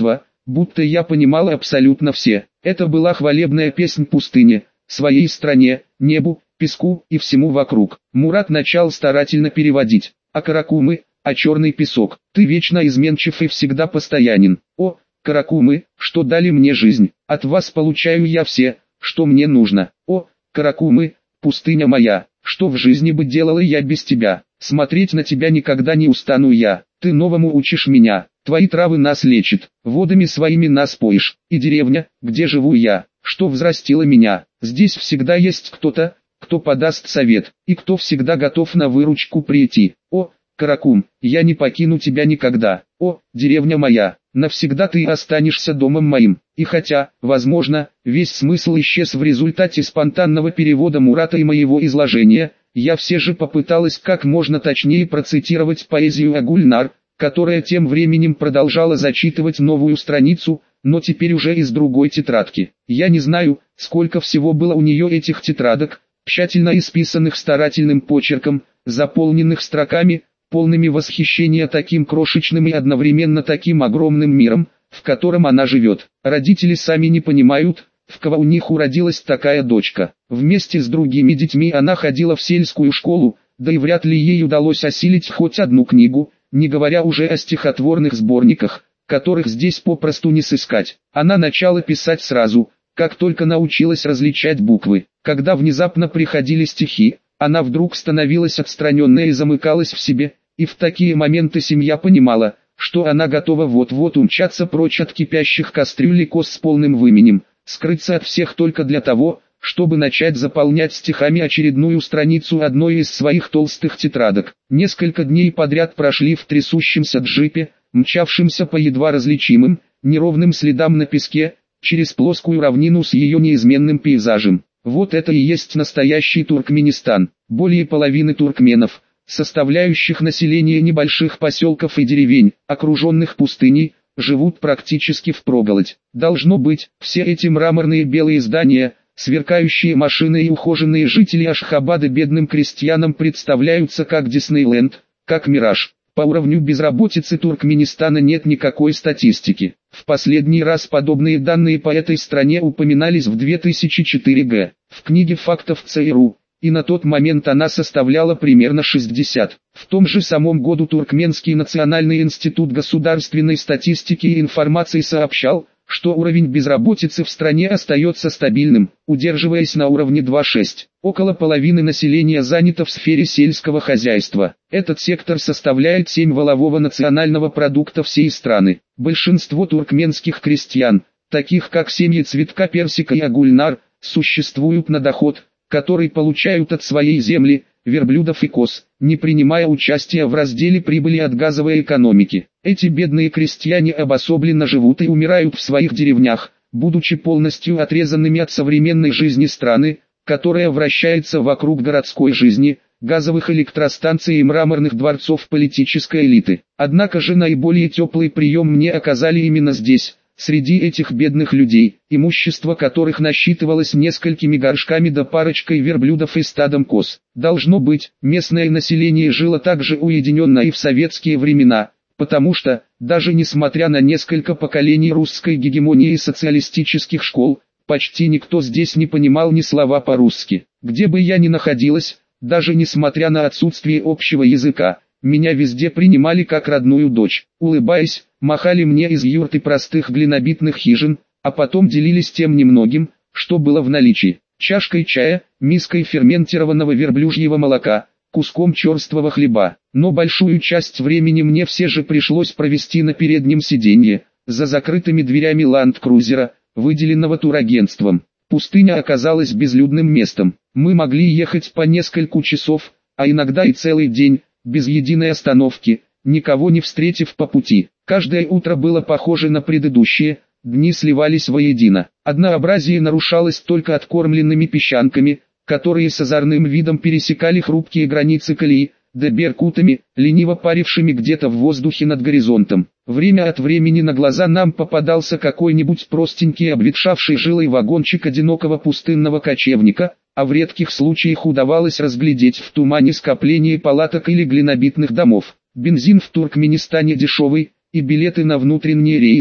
будто я понимала абсолютно все. Это была хвалебная песнь пустыне, своей стране, небу, песку и всему вокруг. Мурат начал старательно переводить. А Каракумы, а черный песок, ты вечно изменчив и всегда постоянен. О, Каракумы, что дали мне жизнь, от вас получаю я все, что мне нужно. О, Каракумы, пустыня моя, что в жизни бы делала я без тебя? Смотреть на тебя никогда не устану я, ты новому учишь меня, твои травы нас лечат, водами своими нас поишь, и деревня, где живу я, что взрастила меня, здесь всегда есть кто-то, кто подаст совет, и кто всегда готов на выручку прийти. О, Каракум, я не покину тебя никогда, о, деревня моя, навсегда ты останешься домом моим. И хотя, возможно, весь смысл исчез в результате спонтанного перевода Мурата и моего изложения, я все же попыталась как можно точнее процитировать поэзию Агульнар, которая тем временем продолжала зачитывать новую страницу, но теперь уже из другой тетрадки. Я не знаю, сколько всего было у нее этих тетрадок, тщательно исписанных старательным почерком, заполненных строками, полными восхищения таким крошечным и одновременно таким огромным миром, в котором она живет. Родители сами не понимают, в кого у них уродилась такая дочка. Вместе с другими детьми она ходила в сельскую школу, да и вряд ли ей удалось осилить хоть одну книгу, не говоря уже о стихотворных сборниках, которых здесь попросту не сыскать. Она начала писать сразу, как только научилась различать буквы. Когда внезапно приходили стихи, она вдруг становилась отстраненной и замыкалась в себе, и в такие моменты семья понимала, что она готова вот-вот умчаться прочь от кипящих кастрюль и кос с полным выменем, скрыться от всех только для того, чтобы начать заполнять стихами очередную страницу одной из своих толстых тетрадок. Несколько дней подряд прошли в трясущемся джипе, мчавшемся по едва различимым, неровным следам на песке, через плоскую равнину с ее неизменным пейзажем. Вот это и есть настоящий Туркменистан. Более половины туркменов, составляющих население небольших поселков и деревень, окруженных пустыней, живут практически впроголодь. Должно быть, все эти мраморные белые здания, сверкающие машины и ухоженные жители Ашхабада бедным крестьянам представляются как Диснейленд, как мираж. По уровню безработицы Туркменистана нет никакой статистики. В последний раз подобные данные по этой стране упоминались в 2004 г. в книге фактов ЦРУ, и на тот момент она составляла примерно 60. В том же самом году Туркменский национальный институт государственной статистики и информации сообщал, что уровень безработицы в стране остается стабильным, удерживаясь на уровне 2,6. Около половины населения занято в сфере сельского хозяйства. Этот сектор составляет 7 валового национального продукта всей страны. Большинство туркменских крестьян, таких как семьи Цветка Персика и Агульнар, существуют на доход, который получают от своей земли, верблюдов и коз, не принимая участия в разделе прибыли от газовой экономики. Эти бедные крестьяне обособленно живут и умирают в своих деревнях, будучи полностью отрезанными от современной жизни страны, которая вращается вокруг городской жизни, газовых электростанций и мраморных дворцов политической элиты. Однако же наиболее теплый прием мне оказали именно здесь, среди этих бедных людей, имущество которых насчитывалось несколькими горшками да парочкой верблюдов и стадом коз. Должно быть, местное население жило также уединенно и в советские времена, потому что, даже несмотря на несколько поколений русской гегемонии и социалистических школ, почти никто здесь не понимал ни слова по-русски. Где бы я ни находилась, даже несмотря на отсутствие общего языка, меня везде принимали как родную дочь. Улыбаясь, махали мне из юрт и простых глинобитных хижин, а потом делились тем немногим, что было в наличии. Чашкой чая, миской ферментированного верблюжьего молока, куском черствого хлеба. Но большую часть времени мне все же пришлось провести на переднем сиденье, за закрытыми дверями ленд-крузера, выделенного турагентством. Пустыня оказалась безлюдным местом. Мы могли ехать по несколько часов, а иногда и целый день, без единой остановки, никого не встретив по пути. Каждое утро было похоже на предыдущее, дни сливались воедино. Однообразие нарушалось только откормленными песчанками, которые с озорным видом пересекали хрупкие границы колеи, да беркутами, лениво парившими где-то в воздухе над горизонтом. Время от времени на глаза нам попадался какой-нибудь простенький обветшавший жилой вагончик одинокого пустынного кочевника, а в редких случаях удавалось разглядеть в тумане скопление палаток или глинобитных домов. Бензин в Туркменистане дешевый, и билеты на внутренние рейсы,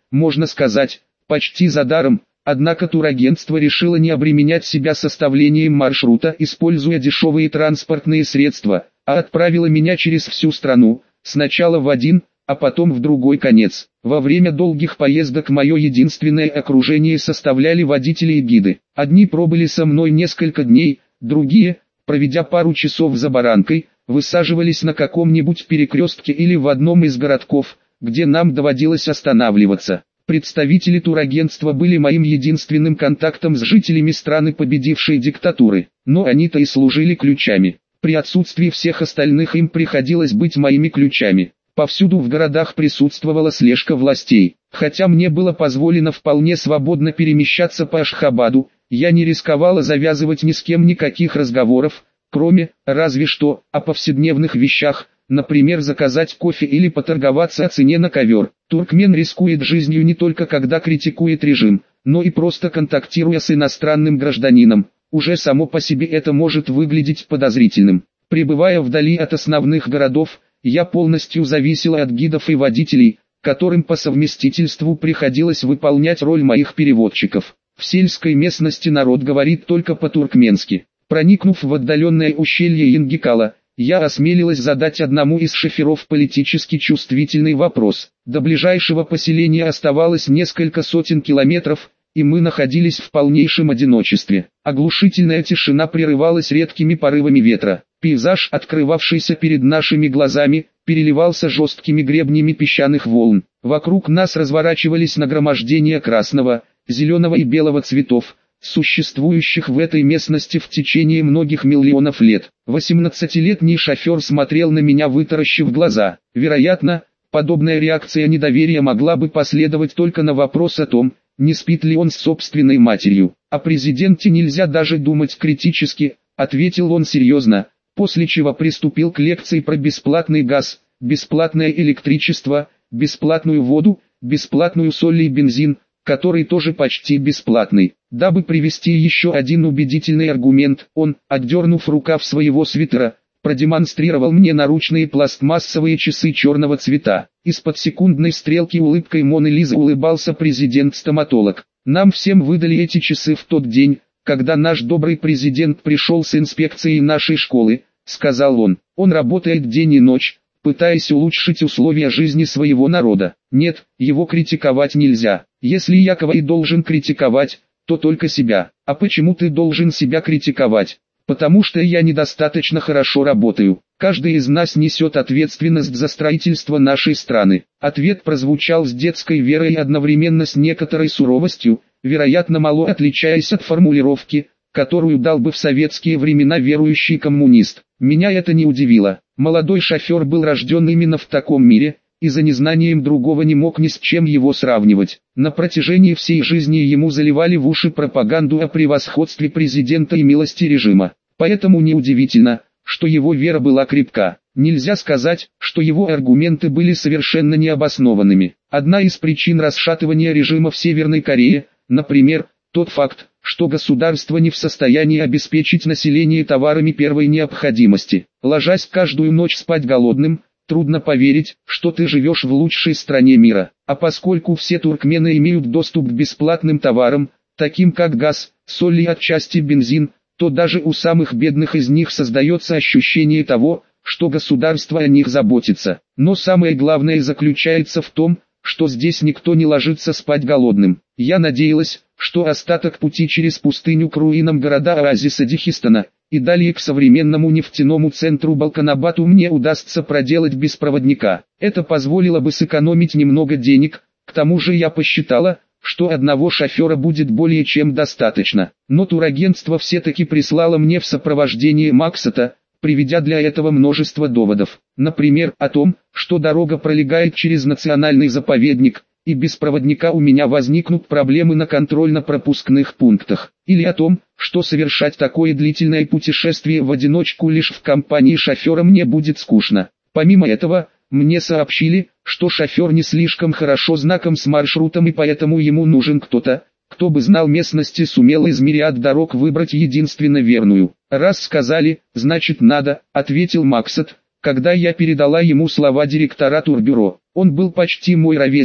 можно сказать, почти за даром, однако турагентство решило не обременять себя составлением маршрута, используя дешевые транспортные средства, а отправило меня через всю страну, сначала в один, а потом в другой конец. Во время долгих поездок мое единственное окружение составляли водители и гиды. Одни пробыли со мной несколько дней, другие, проведя пару часов за баранкой, высаживались на каком-нибудь перекрестке или в одном из городков, где нам доводилось останавливаться. Представители турагентства были моим единственным контактом с жителями страны победившей диктатуры, но они-то и служили ключами. При отсутствии всех остальных им приходилось быть моими ключами. Повсюду в городах присутствовала слежка властей. Хотя мне было позволено вполне свободно перемещаться по Ашхабаду, я не рисковала завязывать ни с кем никаких разговоров, кроме, разве что, о повседневных вещах, например заказать кофе или поторговаться о цене на ковер. Туркмен рискует жизнью не только когда критикует режим, но и просто контактируя с иностранным гражданином. Уже само по себе это может выглядеть подозрительным. Пребывая вдали от основных городов, я полностью зависела от гидов и водителей, которым по совместительству приходилось выполнять роль моих переводчиков. В сельской местности народ говорит только по-туркменски. Проникнув в отдаленное ущелье Янгикала, я осмелилась задать одному из шоферов политически чувствительный вопрос. До ближайшего поселения оставалось несколько сотен километров, и мы находились в полнейшем одиночестве. Оглушительная тишина прерывалась редкими порывами ветра. Пейзаж, открывавшийся перед нашими глазами, переливался жесткими гребнями песчаных волн. Вокруг нас разворачивались нагромождения красного, зеленого и белого цветов, существующих в этой местности в течение многих миллионов лет. 18-летний шофер смотрел на меня, вытаращив глаза. Вероятно, подобная реакция недоверия могла бы последовать только на вопрос о том, не спит ли он с собственной матерью. О президенте нельзя даже думать критически, ответил он серьезно, после чего приступил к лекции про бесплатный газ, бесплатное электричество, бесплатную воду, бесплатную соль и бензин, который тоже почти бесплатный. Дабы привести еще один убедительный аргумент, он, отдернув рукав своего свитера, продемонстрировал мне наручные пластмассовые часы черного цвета. Из-под секундной стрелки улыбкой Моны Лизы улыбался президент-стоматолог. Нам всем выдали эти часы в тот день, когда наш добрый президент пришел с инспекцией нашей школы, сказал он. Он работает день и ночь, пытаясь улучшить условия жизни своего народа. Нет, его критиковать нельзя. Если Якова и должен критиковать, то только себя. А почему ты должен себя критиковать? Потому что я недостаточно хорошо работаю. Каждый из нас несет ответственность за строительство нашей страны. Ответ прозвучал с детской верой и одновременно с некоторой суровостью, вероятно мало отличаясь от формулировки, которую дал бы в советские времена верующий коммунист. Меня это не удивило. Молодой шофер был рожден именно в таком мире, и за незнанием другого не мог ни с чем его сравнивать. На протяжении всей жизни ему заливали в уши пропаганду о превосходстве президента и милости режима. Поэтому неудивительно, что его вера была крепка. Нельзя сказать, что его аргументы были совершенно необоснованными. Одна из причин расшатывания режима в Северной Корее, например, тот факт, что государство не в состоянии обеспечить население товарами первой необходимости. Ложась каждую ночь спать голодным, трудно поверить, что ты живешь в лучшей стране мира. А поскольку все туркмены имеют доступ к бесплатным товарам, таким как газ, соль и отчасти бензин, то даже у самых бедных из них создается ощущение того, что государство о них заботится. Но самое главное заключается в том, что здесь никто не ложится спать голодным. Я надеялась, что остаток пути через пустыню к руинам города оазиса Дихистана и далее к современному нефтяному центру Балканабату мне удастся проделать без проводника. Это позволило бы сэкономить немного денег, к тому же я посчитала, что одного шофера будет более чем достаточно. Но турагентство все-таки прислало мне в сопровождении Максата, приведя для этого множество доводов. Например, о том, что дорога пролегает через национальный заповедник, и без проводника у меня возникнут проблемы на контрольно-пропускных пунктах. Или о том, что совершать такое длительное путешествие в одиночку лишь в компании шофера мне будет скучно. Помимо этого, мне сообщили, что шофер не слишком хорошо знаком с маршрутом и поэтому ему нужен кто-то, кто бы знал местности, сумел из мириад дорог выбрать единственно верную. «Раз сказали, значит надо», — ответил Максат, когда я передала ему слова директора турбюро. Он был почти мой ровесник,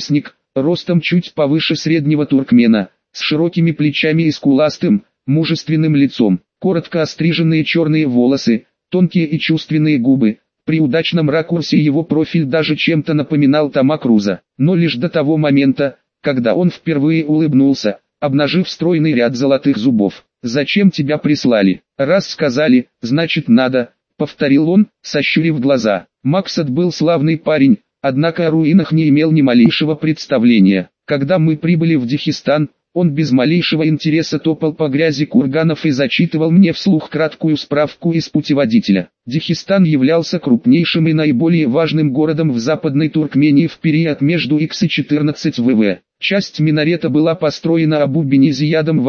ростом чуть повыше среднего туркмена, с широкими плечами и скуластым, мужественным лицом, коротко остриженные черные волосы, тонкие и чувственные губы. При удачном ракурсе его профиль даже чем-то напоминал Тома Круза, но лишь до того момента, когда он впервые улыбнулся, обнажив стройный ряд золотых зубов. «Зачем тебя прислали? Раз сказали, значит надо», — повторил он, сощурив глаза. Максат был славный парень, однако о руинах не имел ни малейшего представления. Когда мы прибыли в Дагестан, он без малейшего интереса топал по грязи курганов и зачитывал мне вслух краткую справку из путеводителя. Дагестан являлся крупнейшим и наиболее важным городом в Западной Туркмении в период между Х и 14 ВВ. Часть минарета была построена Абу Бенизиядом в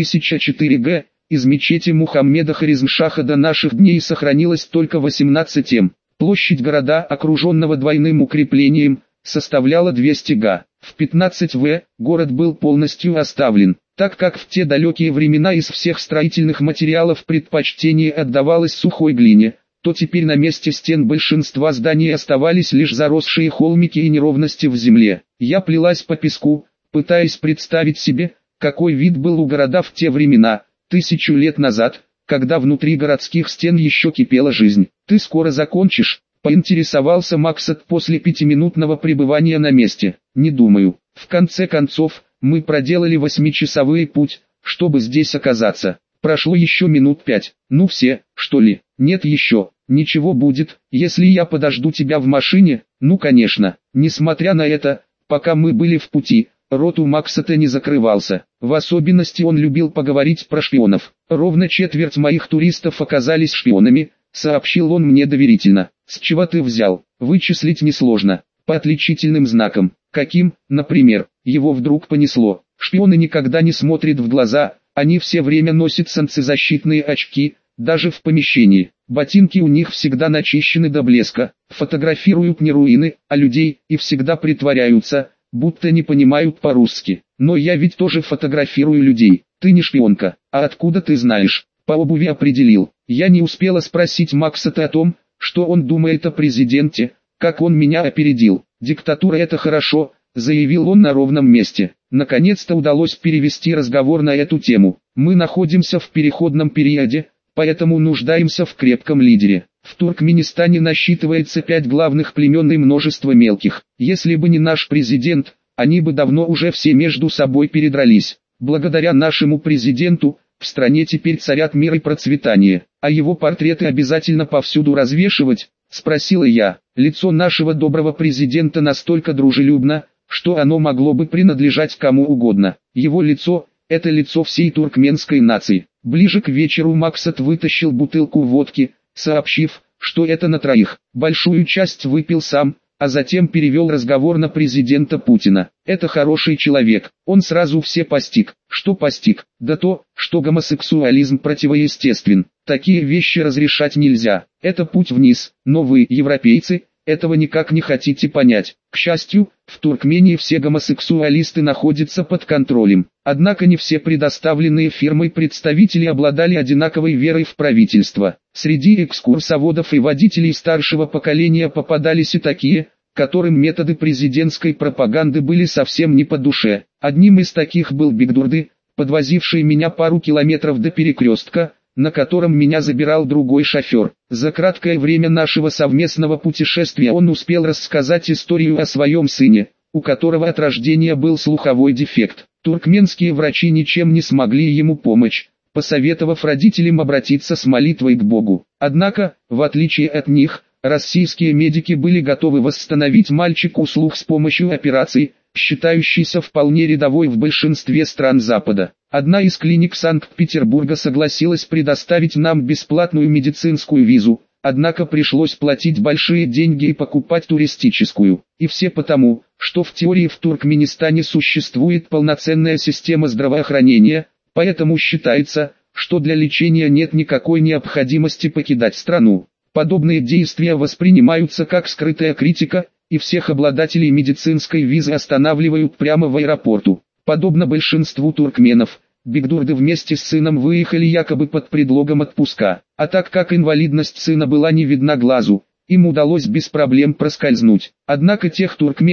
1004 г. Из мечети Мухаммеда Хорезмшаха до наших дней сохранилось только 18 м. Площадь города, окруженного двойным укреплением, составляла 200 га. В 15 В город был полностью оставлен, так как в те далекие времена из всех строительных материалов предпочтение отдавалось сухой глине, то теперь на месте стен большинства зданий оставались лишь заросшие холмики и неровности в земле. Я плелась по песку, пытаясь представить себе, какой вид был у города в те времена, 1000 лет назад, когда внутри городских стен еще кипела жизнь. «Ты скоро закончишь?» — поинтересовался Максат после 5-минутного пребывания на месте. «Не думаю. В конце концов, мы проделали 8-часовой путь, чтобы здесь оказаться. Прошло еще минут 5. Ну все, что ли?» «Нет еще. Ничего будет, если я подожду тебя в машине?» «Ну конечно». Несмотря на это, пока мы были в пути, рот у Максата не закрывался. В особенности он любил поговорить про шпионов. «Ровно четверть моих туристов оказались шпионами», — сообщил он мне доверительно. «С чего ты взял?» «Вычислить несложно. По отличительным знакам». «Каким, например?» Его вдруг понесло. «Шпионы никогда не смотрят в глаза, они все время носят солнцезащитные очки, даже в помещении. Ботинки у них всегда начищены до блеска, фотографируют не руины, а людей, и всегда притворяются, будто не понимают по-русски. Но я ведь тоже фотографирую людей. Ты не шпионка. А откуда ты знаешь?» «По обуви определил». Я не успела спросить Максата о том, что он думает о президенте, как он меня опередил. «Диктатура — это хорошо», — заявил он на ровном месте. Наконец-то удалось перевести разговор на эту тему. «Мы находимся в переходном периоде, поэтому нуждаемся в крепком лидере. В Туркменистане насчитывается 5 главных племен и множество мелких. Если бы не наш президент, они бы давно уже все между собой передрались. Благодаря нашему президенту, в стране теперь царят мир и процветание. А его портреты обязательно повсюду развешивать?» — спросила я. Лицо нашего доброго президента настолько дружелюбно, что оно могло бы принадлежать кому угодно. Его лицо — это лицо всей туркменской нации. Ближе к вечеру Максат вытащил бутылку водки, сообщив, что это на троих. Большую часть выпил сам, а затем перевел разговор на президента Путина. «Это хороший человек». Он сразу все постиг. Что постиг? Да то, что гомосексуализм противоестествен. Такие вещи разрешать нельзя. Это путь вниз. Но вы, европейцы, этого никак не хотите понять. К счастью, в Туркмении все гомосексуалисты находятся под контролем. Однако не все предоставленные фирмой представители обладали одинаковой верой в правительство. Среди экскурсоводов и водителей старшего поколения попадались и такие, которым методы президентской пропаганды были совсем не по душе. Одним из таких был Бигдурды, подвозивший меня пару километров до перекрестка, на котором меня забирал другой шофер. За краткое время нашего совместного путешествия он успел рассказать историю о своем сыне, у которого от рождения был слуховой дефект. Туркменские врачи ничем не смогли ему помочь, посоветовав родителям обратиться с молитвой к Богу. Однако, в отличие от них, российские медики были готовы восстановить мальчику слух с помощью операций, считающейся вполне рядовой в большинстве стран Запада. Одна из клиник Санкт-Петербурга согласилась предоставить нам бесплатную медицинскую визу, однако пришлось платить большие деньги и покупать туристическую. И все потому, что в теории в Туркменистане существует полноценная система здравоохранения, поэтому считается, что для лечения нет никакой необходимости покидать страну. Подобные действия воспринимаются как скрытая критика, и всех обладателей медицинской визы останавливают прямо в аэропорту. Подобно большинству туркменов, Бигдурды вместе с сыном выехали якобы под предлогом отпуска, а так как инвалидность сына была не видна глазу, им удалось без проблем проскользнуть. Однако тех туркменов,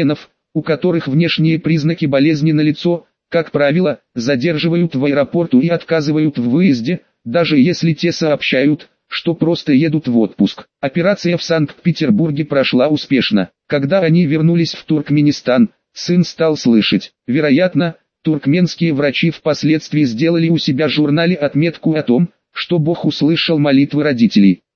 у которых внешние признаки болезни налицо, как правило, задерживают в аэропорту и отказывают в выезде, даже если те сообщают, что просто едут в отпуск. Операция в Санкт-Петербурге прошла успешно. Когда они вернулись в Туркменистан, сын стал слышать. Вероятно, туркменские врачи впоследствии сделали у себя в журнале отметку о том, что Бог услышал молитвы родителей.